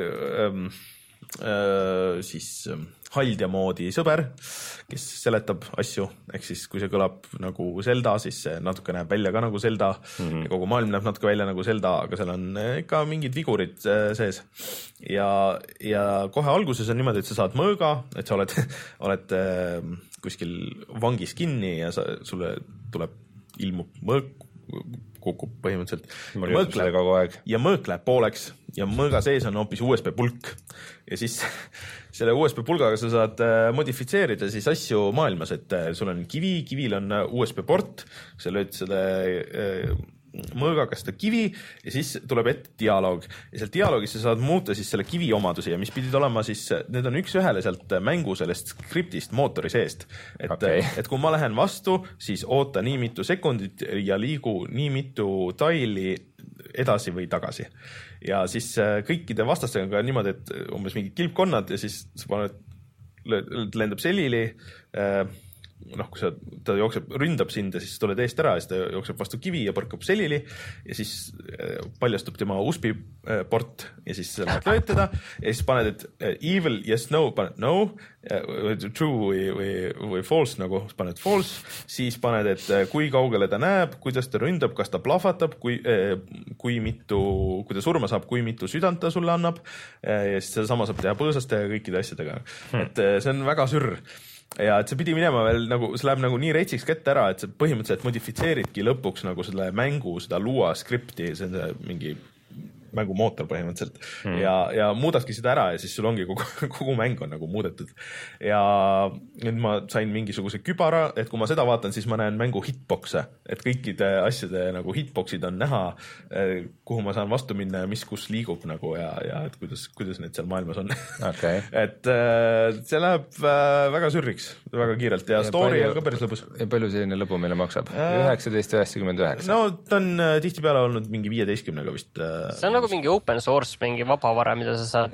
siis haldja moodi sõber, kes seletab asju, ehk siis kui see kõlab nagu Zelda, siis see natuke näeb välja ka nagu Zelda mm-hmm. ja kogu maailm näeb natuke välja nagu Zelda, aga seal on ikka mingid vigurid sees. Ja, ja kohe alguses on niimoodi, et sa saad mõõga, et sa oled, oled kuskil vangis kinni ja sa, sulle tuleb, ilmub mõõk, kukub põhimõtteliselt. Mõõk läheb kogu aeg. Ja mõõk läheb pooleks ja mõõga sees on hoopis U S B pulk. Ja siis selle U S B pulgaga sa saad modifitseerida siis asju maailmas, et sul on kivi, kivil on U S B port, sa lööd selle mõõgaga seda kivi ja siis tuleb ette dialoog ja seal dialoogis sa saad muuta siis selle kivi omadusi ja mis pidid olema siis, need on üks ühele sealt mängu sellest skriptist mootori seest, et, okay. et kui ma lähen vastu, siis oota nii mitu sekundit ja liigu nii mitu taili edasi või tagasi ja siis kõikide vastastega ka niimoodi, et umbes mingid kilpkonnad ja siis sa paned, lendab selili äh, noh, kui sa, ta jookseb, ründab sind ja siis tuled eest ära ja siis ta jookseb vastu kivi ja põrkab selili ja siis paljastub tema U S B-i port ja siis lööd teda ja siis paned, et evil, yes, no, paned no, true või, või, või false nagu, paned false, siis paned, et kui kaugele ta näeb, kuidas ta ründab, kas ta plahvatab, kui, kui mitu, kui ta surma saab, kui mitu südant ta sulle annab ja siis sedasama saab teha põõsaste ja kõikide asjadega. Hmm. Et see on väga sürr. Ja et see pidi minema veel nagu, see läheb nagu nii reitsiks kätte ära, et see põhimõtteliselt modifitseeridki lõpuks nagu selle mängu, seda Lua skripti, see on see mingi mängumootor põhimõtteliselt mm. ja, ja muudadki seda ära ja siis sul ongi kogu, kogu mäng on nagu muudetud. Ja nüüd ma sain mingisuguse kübara, et kui ma seda vaatan, siis ma näen mängu hitboxe, et kõikide asjade nagu hitboxid on näha, kuhu ma saan vastu minna ja mis kus liigub nagu ja, ja et kuidas, kuidas need seal maailmas on. Okay. Et see läheb väga sürriks, väga kiirelt ja, ja story palju, on ka päris lõbus. Ja palju selline lõbu meile maksab? üheksateist üheksakümmend üheksa No ta on tihtipeale olnud mingi viieteistkümnega vist. See on nagu mingi open source, mingi vabavara, mida sa saad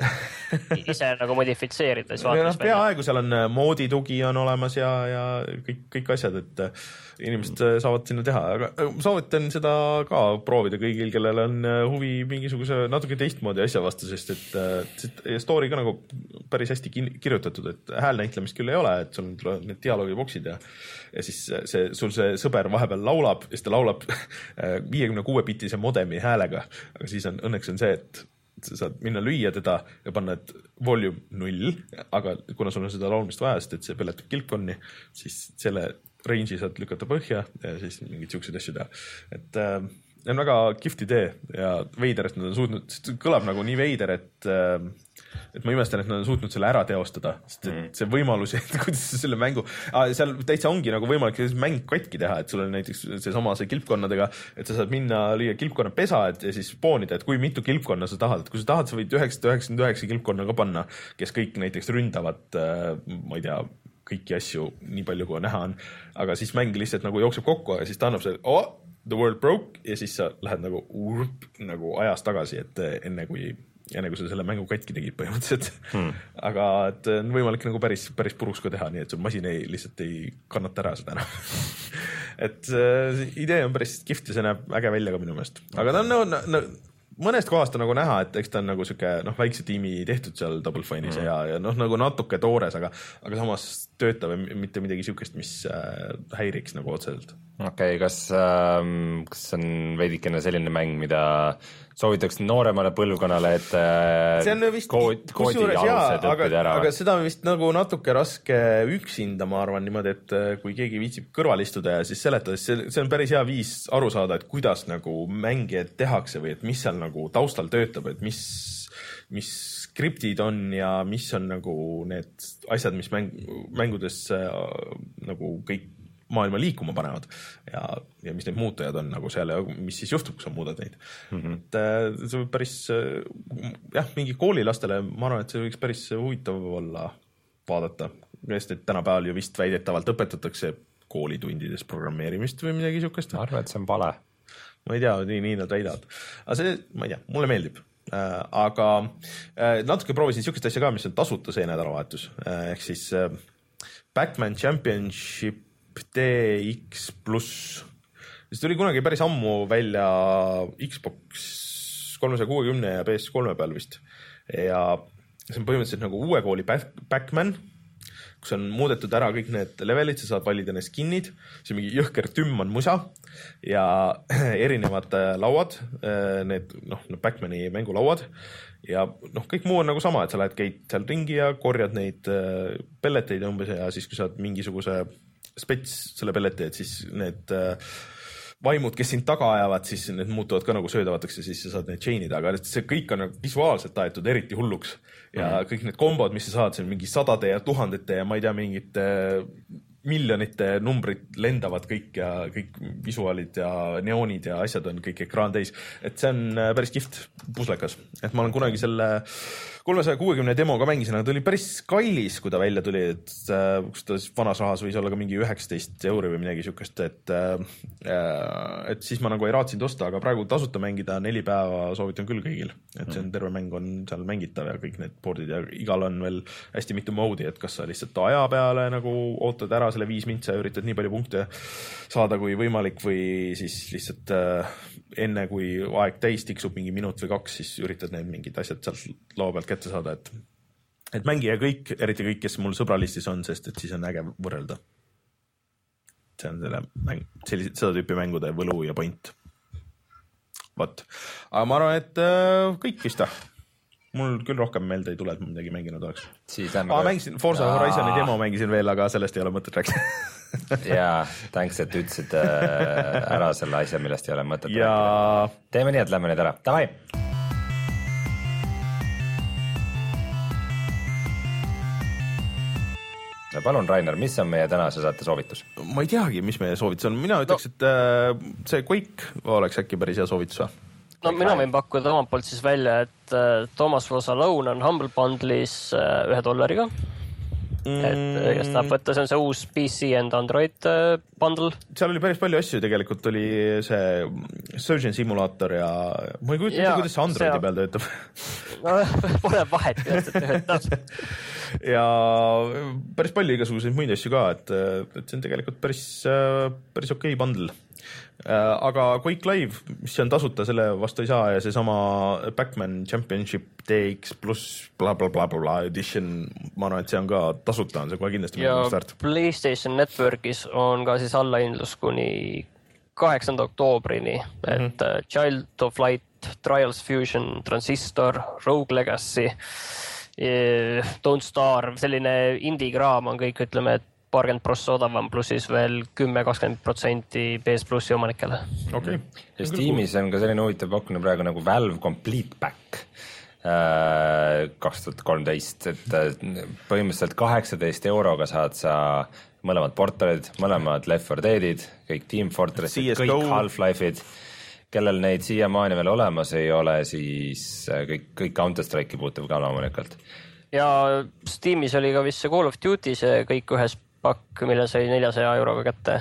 ise nagu modifitseerida. No, peaaegu seal on moodi tugi on olemas ja, ja kõik, kõik asjad, et inimesed saavad sinna teha, aga soovitan seda ka proovida kõigil, kellel on huvi mingisuguse natuke teistmoodi asja vastu, sest et story ka nagu päris hästi kirjutatud, et häälnäitlemist küll ei ole, et sul on need dialoogiboksid ja, ja siis see, sul see sõber vahepeal laulab ja siis ta laulab viiekümne kuue bitise modemi häälega, aga siis on õnneks on see, et sa saad minna lüüa teda ja panna volume null, aga kuna sul on seda laulmist vaja, sest et see peletab kilpkonni, siis selle range'i saad lükata põhja ja siis mingid siuksed asju teha. Et äh, on väga kihvt idee ja veider, et nad on suutnud, kõlab nagu nii veider, et äh, et ma imestan, et nad on suutnud selle ära teostada, sest et see võimalus, et kuidas selle mängu, seal täitsa ongi nagu võimalik mäng katki teha, et sul on näiteks see sama see kilpkonnadega, et sa saad minna lüüa kilpkonna pesa et, ja siis spoonida, et kui mitu kilpkonna sa tahad, et kui sa tahad, sa võid üheksasada üheksakümmend üheksa kilpkonna ka panna, kes kõik näiteks ründavad, ma ei tea, kõiki asju nii palju, kui näha on, aga siis mäng lihtsalt nagu jookseb kokku ja siis ta annab see, oh, the world broke ja siis sa lähed nagu, urp, nagu ajas tagasi, et enne kui enne kui sa selle mängu katki tegid põhimõtteliselt hmm. aga et on võimalik nagu päris, päris puruks ka teha, nii et sul masin ei, lihtsalt ei kannata ära seda enam et äh, idee on päris kihvt ja see näeb äge välja ka minu meelest, aga ta on no, no, mõnest kohast on nagu näha, et eks ta on nagu siuke noh, väikse tiimi tehtud seal Double Fine'is hmm. ja, ja noh, nagu natuke toores, aga, aga samas töötav ja mitte midagi siukest, mis äh, häiriks nagu otseselt. Okei okay,, kas, ähm, kas on veidikene selline mäng, mida soovitaks nooremale põlvkonnale, et see on vist, kood, koodi alused õppida ära? Aga seda on vist nagu natuke raske üksinda, ma arvan niimoodi, et kui keegi viitsib kõrval istuda ja siis seletada, siis see on päris hea viis aru saada, et kuidas nagu mänge tehakse või et mis seal nagu taustal töötab, et mis, mis skriptid on ja mis on nagu need asjad, mis mäng, mängudes äh, nagu kõik maailma liikuma panevad ja, ja mis need muutujad on nagu seal ja mis siis juhtub, kui sa muudad neid mm. -hmm. et äh, see võib päris äh, jah, mingi koolilastele ma arvan, et see võiks päris huvitav olla vaadata, sest et tänapäeval ju vist väidetavalt õpetatakse koolitundides programmeerimist või midagi siukest. Ma arvan, et see on vale. Ma ei tea, nii, nii nad väidavad. Aga see, ma ei tea, mulle meeldib. Äh, aga äh, natuke proovisin siukest asja ka, mis on tasuta see nädalavahetus. Äh, ehk siis äh, Pac-Man Championship D X pluss. See tuli kunagi päris ammu välja Xbox kolmesaja kuuekümne ja P S kolme peal vist. Ja see on põhimõtteliselt nagu uue kooli Pac-Man, kus on muudetud ära kõik need levelid, sa saad valida need skinnid, see on mingi jõhker tümm on musa ja erinevad lauad, need noh, Pac-Mani mängulauad ja noh, kõik muu on nagu sama, et sa lähed käid seal ringi ja korjad neid pelleteid umbes ja siis kui saad mingisuguse spets selle pelleti, et siis need vaimud, kes sind taga ajavad, siis need muutuvad ka nagu söödavateks ja siis sa saad neid chainida, aga see kõik on nagu visuaalselt aetud eriti hulluks ja mm-hmm. kõik need kombod, mis sa saad, see on mingi sadade ja tuhandete ja ma ei tea, mingite miljonite numbrid lendavad kõik ja kõik visuaalid ja neoonid ja asjad on kõik ekraan täis, et see on päris kihvt puslekas, et ma olen kunagi selle kolmesaja kuuekümne demo ka mängisin, aga ta oli päris kallis, kui ta välja tuli, et kus ta vanas rahas võis olla ka mingi üheksateist euri või midagi siukest, et, et siis ma nagu ei raatsinud osta, aga praegu tasuta mängida neli päeva soovitan küll kõigil, et see on terve mäng on seal mängitav ja kõik need boardid ja igal on veel hästi mitu mode'i, et kas sa lihtsalt aja peale nagu ootad ära selle viis mintsa ja üritad nii palju punkte saada kui võimalik või siis lihtsalt äh, enne kui aeg täis tiksub mingi minut või kaks, siis üritad need mingid asjad sealt loo pealt kätte saada, et et mängija kõik, eriti kõik, kes mul sõbralistis on, sest et siis on äge võrrelda. See on selle mäng, sellised, seda tüüpi mängude võlu ja point. Vot. Aga ma arvan, et äh, kõik vist. Mul küll rohkem meelde ei tule, et ma midagi mänginud oleks. Siis ma mängisin Forza Horizoni demo mängisin veel, aga sellest ei ole mõtet rääkida. Jaa, thanks, et ütlesid ära selle asja, millest ei ole mõtet ja... rääkida. Teeme nii, et lähme nüüd ära. Tavai! Ja palun, Rainer, mis on meie tänase saate soovitus? Ma ei teagi, mis meie soovitus on. Mina ütleks, no. et äh, see Quake oleks äkki päris hea soovitus või? No mina võin pakkuda omalt poolt siis välja, et uh, Thomas Was Alone on Humble Bundle'is uh, ühe dollariga. Mm. Et kes tahab võtta, see on see uus P C and Android uh, bundle. Seal oli päris palju asju, tegelikult oli see Surgeon Simulator ja ma ei kujuta, ja, kuidas see Androidi see... peal töötab. No, pole vahet, kuidas see töötab. Ja päris palju igasuguseid muid asju ka, et, et see on tegelikult päris, päris okei bundle. Aga Quake Live, mis on tasuta, selle vastu ei saa ja see sama Pac-Man Championship D X pluss bla bla bla bla edition, ma arvan, et see on ka tasuta, on see kohe kindlasti ja PlayStation Networkis on ka siis allahindlus kuni kaheksanda oktoobrini, et mm -hmm. Child of Light, Trials Fusion, Transistor, Rogue Legacy, Don't Starve, selline indie-kraam on kõik, ütleme, et paarkümmend prossa odavam, pluss siis veel kümme kakskümmend protsenti P S Plussi omanikele. Okay. Ja Steamis on ka selline huvitav pakkumine praegu nagu Valve Complete Pack kaks tuhat kolmteist, et põhimõtteliselt kaheksateist euroga saad sa mõlemad portalid, mõlemad Left four Deadid, kõik Team Fortressid, kõik Half-Life'id, kellel neid siiamaani veel olemas ei ole, siis kõik, kõik Counter-Strike'i puutub ka loomulikult. Ja Steamis oli ka vist see Call of Duty, see kõik ühes pakk, mille sai neljasaja euroga kätte.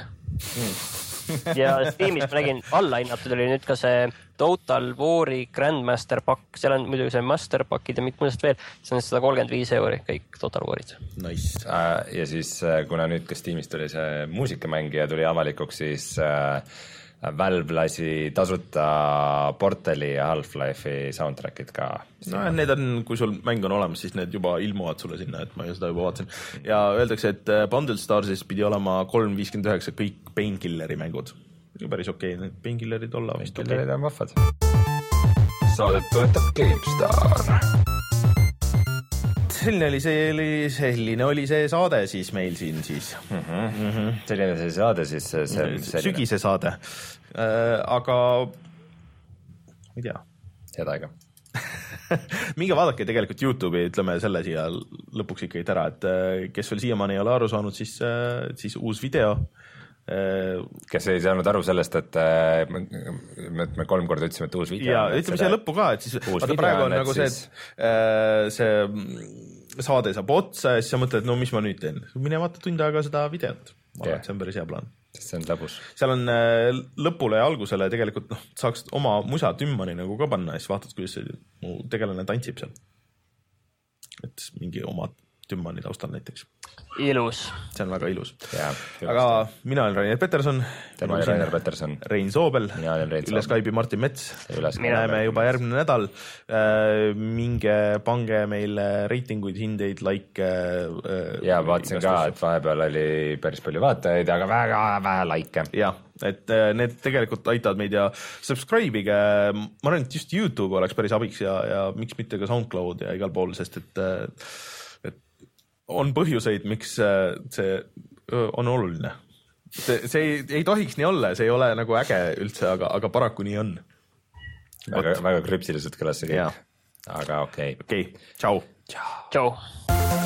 Mm. Ja Steamis ma nägin, alla hinnatud oli nüüd ka see Total War'i Grandmaster pakk, seal on muidugi see Master pakid ja mitmest veel, see on sada kolmkümmend viis euri, kõik Total War'id. Nice. Ja siis, kuna nüüd ka Steamis tuli see muusikamängija tuli avalikuks, siis Valve lasi tasuta Portali ja Half-Life'i soundtrackid ka. No need on, kui sul mäng on olemas, siis need juba ilmuvad sulle sinna, et ma seda juba vaatasin. Ja öeldakse, et Bundle Starsis pidi olema kolm viiskümmend üheksa kõik Painkilleri mängud. Päris okei, need Painkillerid olla. Painkillerid on vahvad. Saadet toetab GameStar. Selline oli, see, selline oli see saade siis meil siin siis. Mm-hmm. Mm-hmm. Selline see saade siis. See, selline. Sügise saade. Äh, aga ma ei tea. Head aega. Minge vaadake tegelikult YouTube'i, ütleme selle siia lõpuks ikkagi ära, et kes veel siiamaani ei ole aru saanud, siis, siis uus video. Kes ei saanud aru sellest, et me, me kolm korda ütlesime, et uus video. Ja ütleme siia lõppu ka, et siis vaata praegu on nagu see, et see saade saab otsa ja siis sa mõtled, no mis ma nüüd teen. Mine vaata tund aega seda videot. Ma arvan, et see on päris hea plaan. See on lõbus. Seal on lõpule ja algusele tegelikult no, saaks oma musa tümmani nagu ka panna ja siis vaatad, kuidas see mu tegelane tantsib seal. Et mingi oma tümmani taustal näiteks. Ilus. See on väga ilus. Ja, aga mina olen Rainer Peterson. Tema oli Rainer Peterson. Rein Soobel. Mina olen Rein Soobel. Üle Skype'i Martin Mets. Me näeme juba järgmine nädal. Minge, pange meile reitinguid, hindeid, like. Ja vaatasin ka, et vahepeal oli päris palju vaatajaid, aga väga vähe like. Ja, et need tegelikult aitavad meid ja subscribe'ige. Ma arvan, et just YouTube oleks päris abiks ja, ja miks mitte ka SoundCloud ja igal pool, sest et on põhjuseid, miks see on oluline. See, see ei, ei tohiks nii olla, see ei ole nagu äge üldse, aga, aga paraku nii on. Väga, väga krüpsiliselt kõlas see kõik. Aga okei. Okay. Okei, okay. Ciao. Ciao.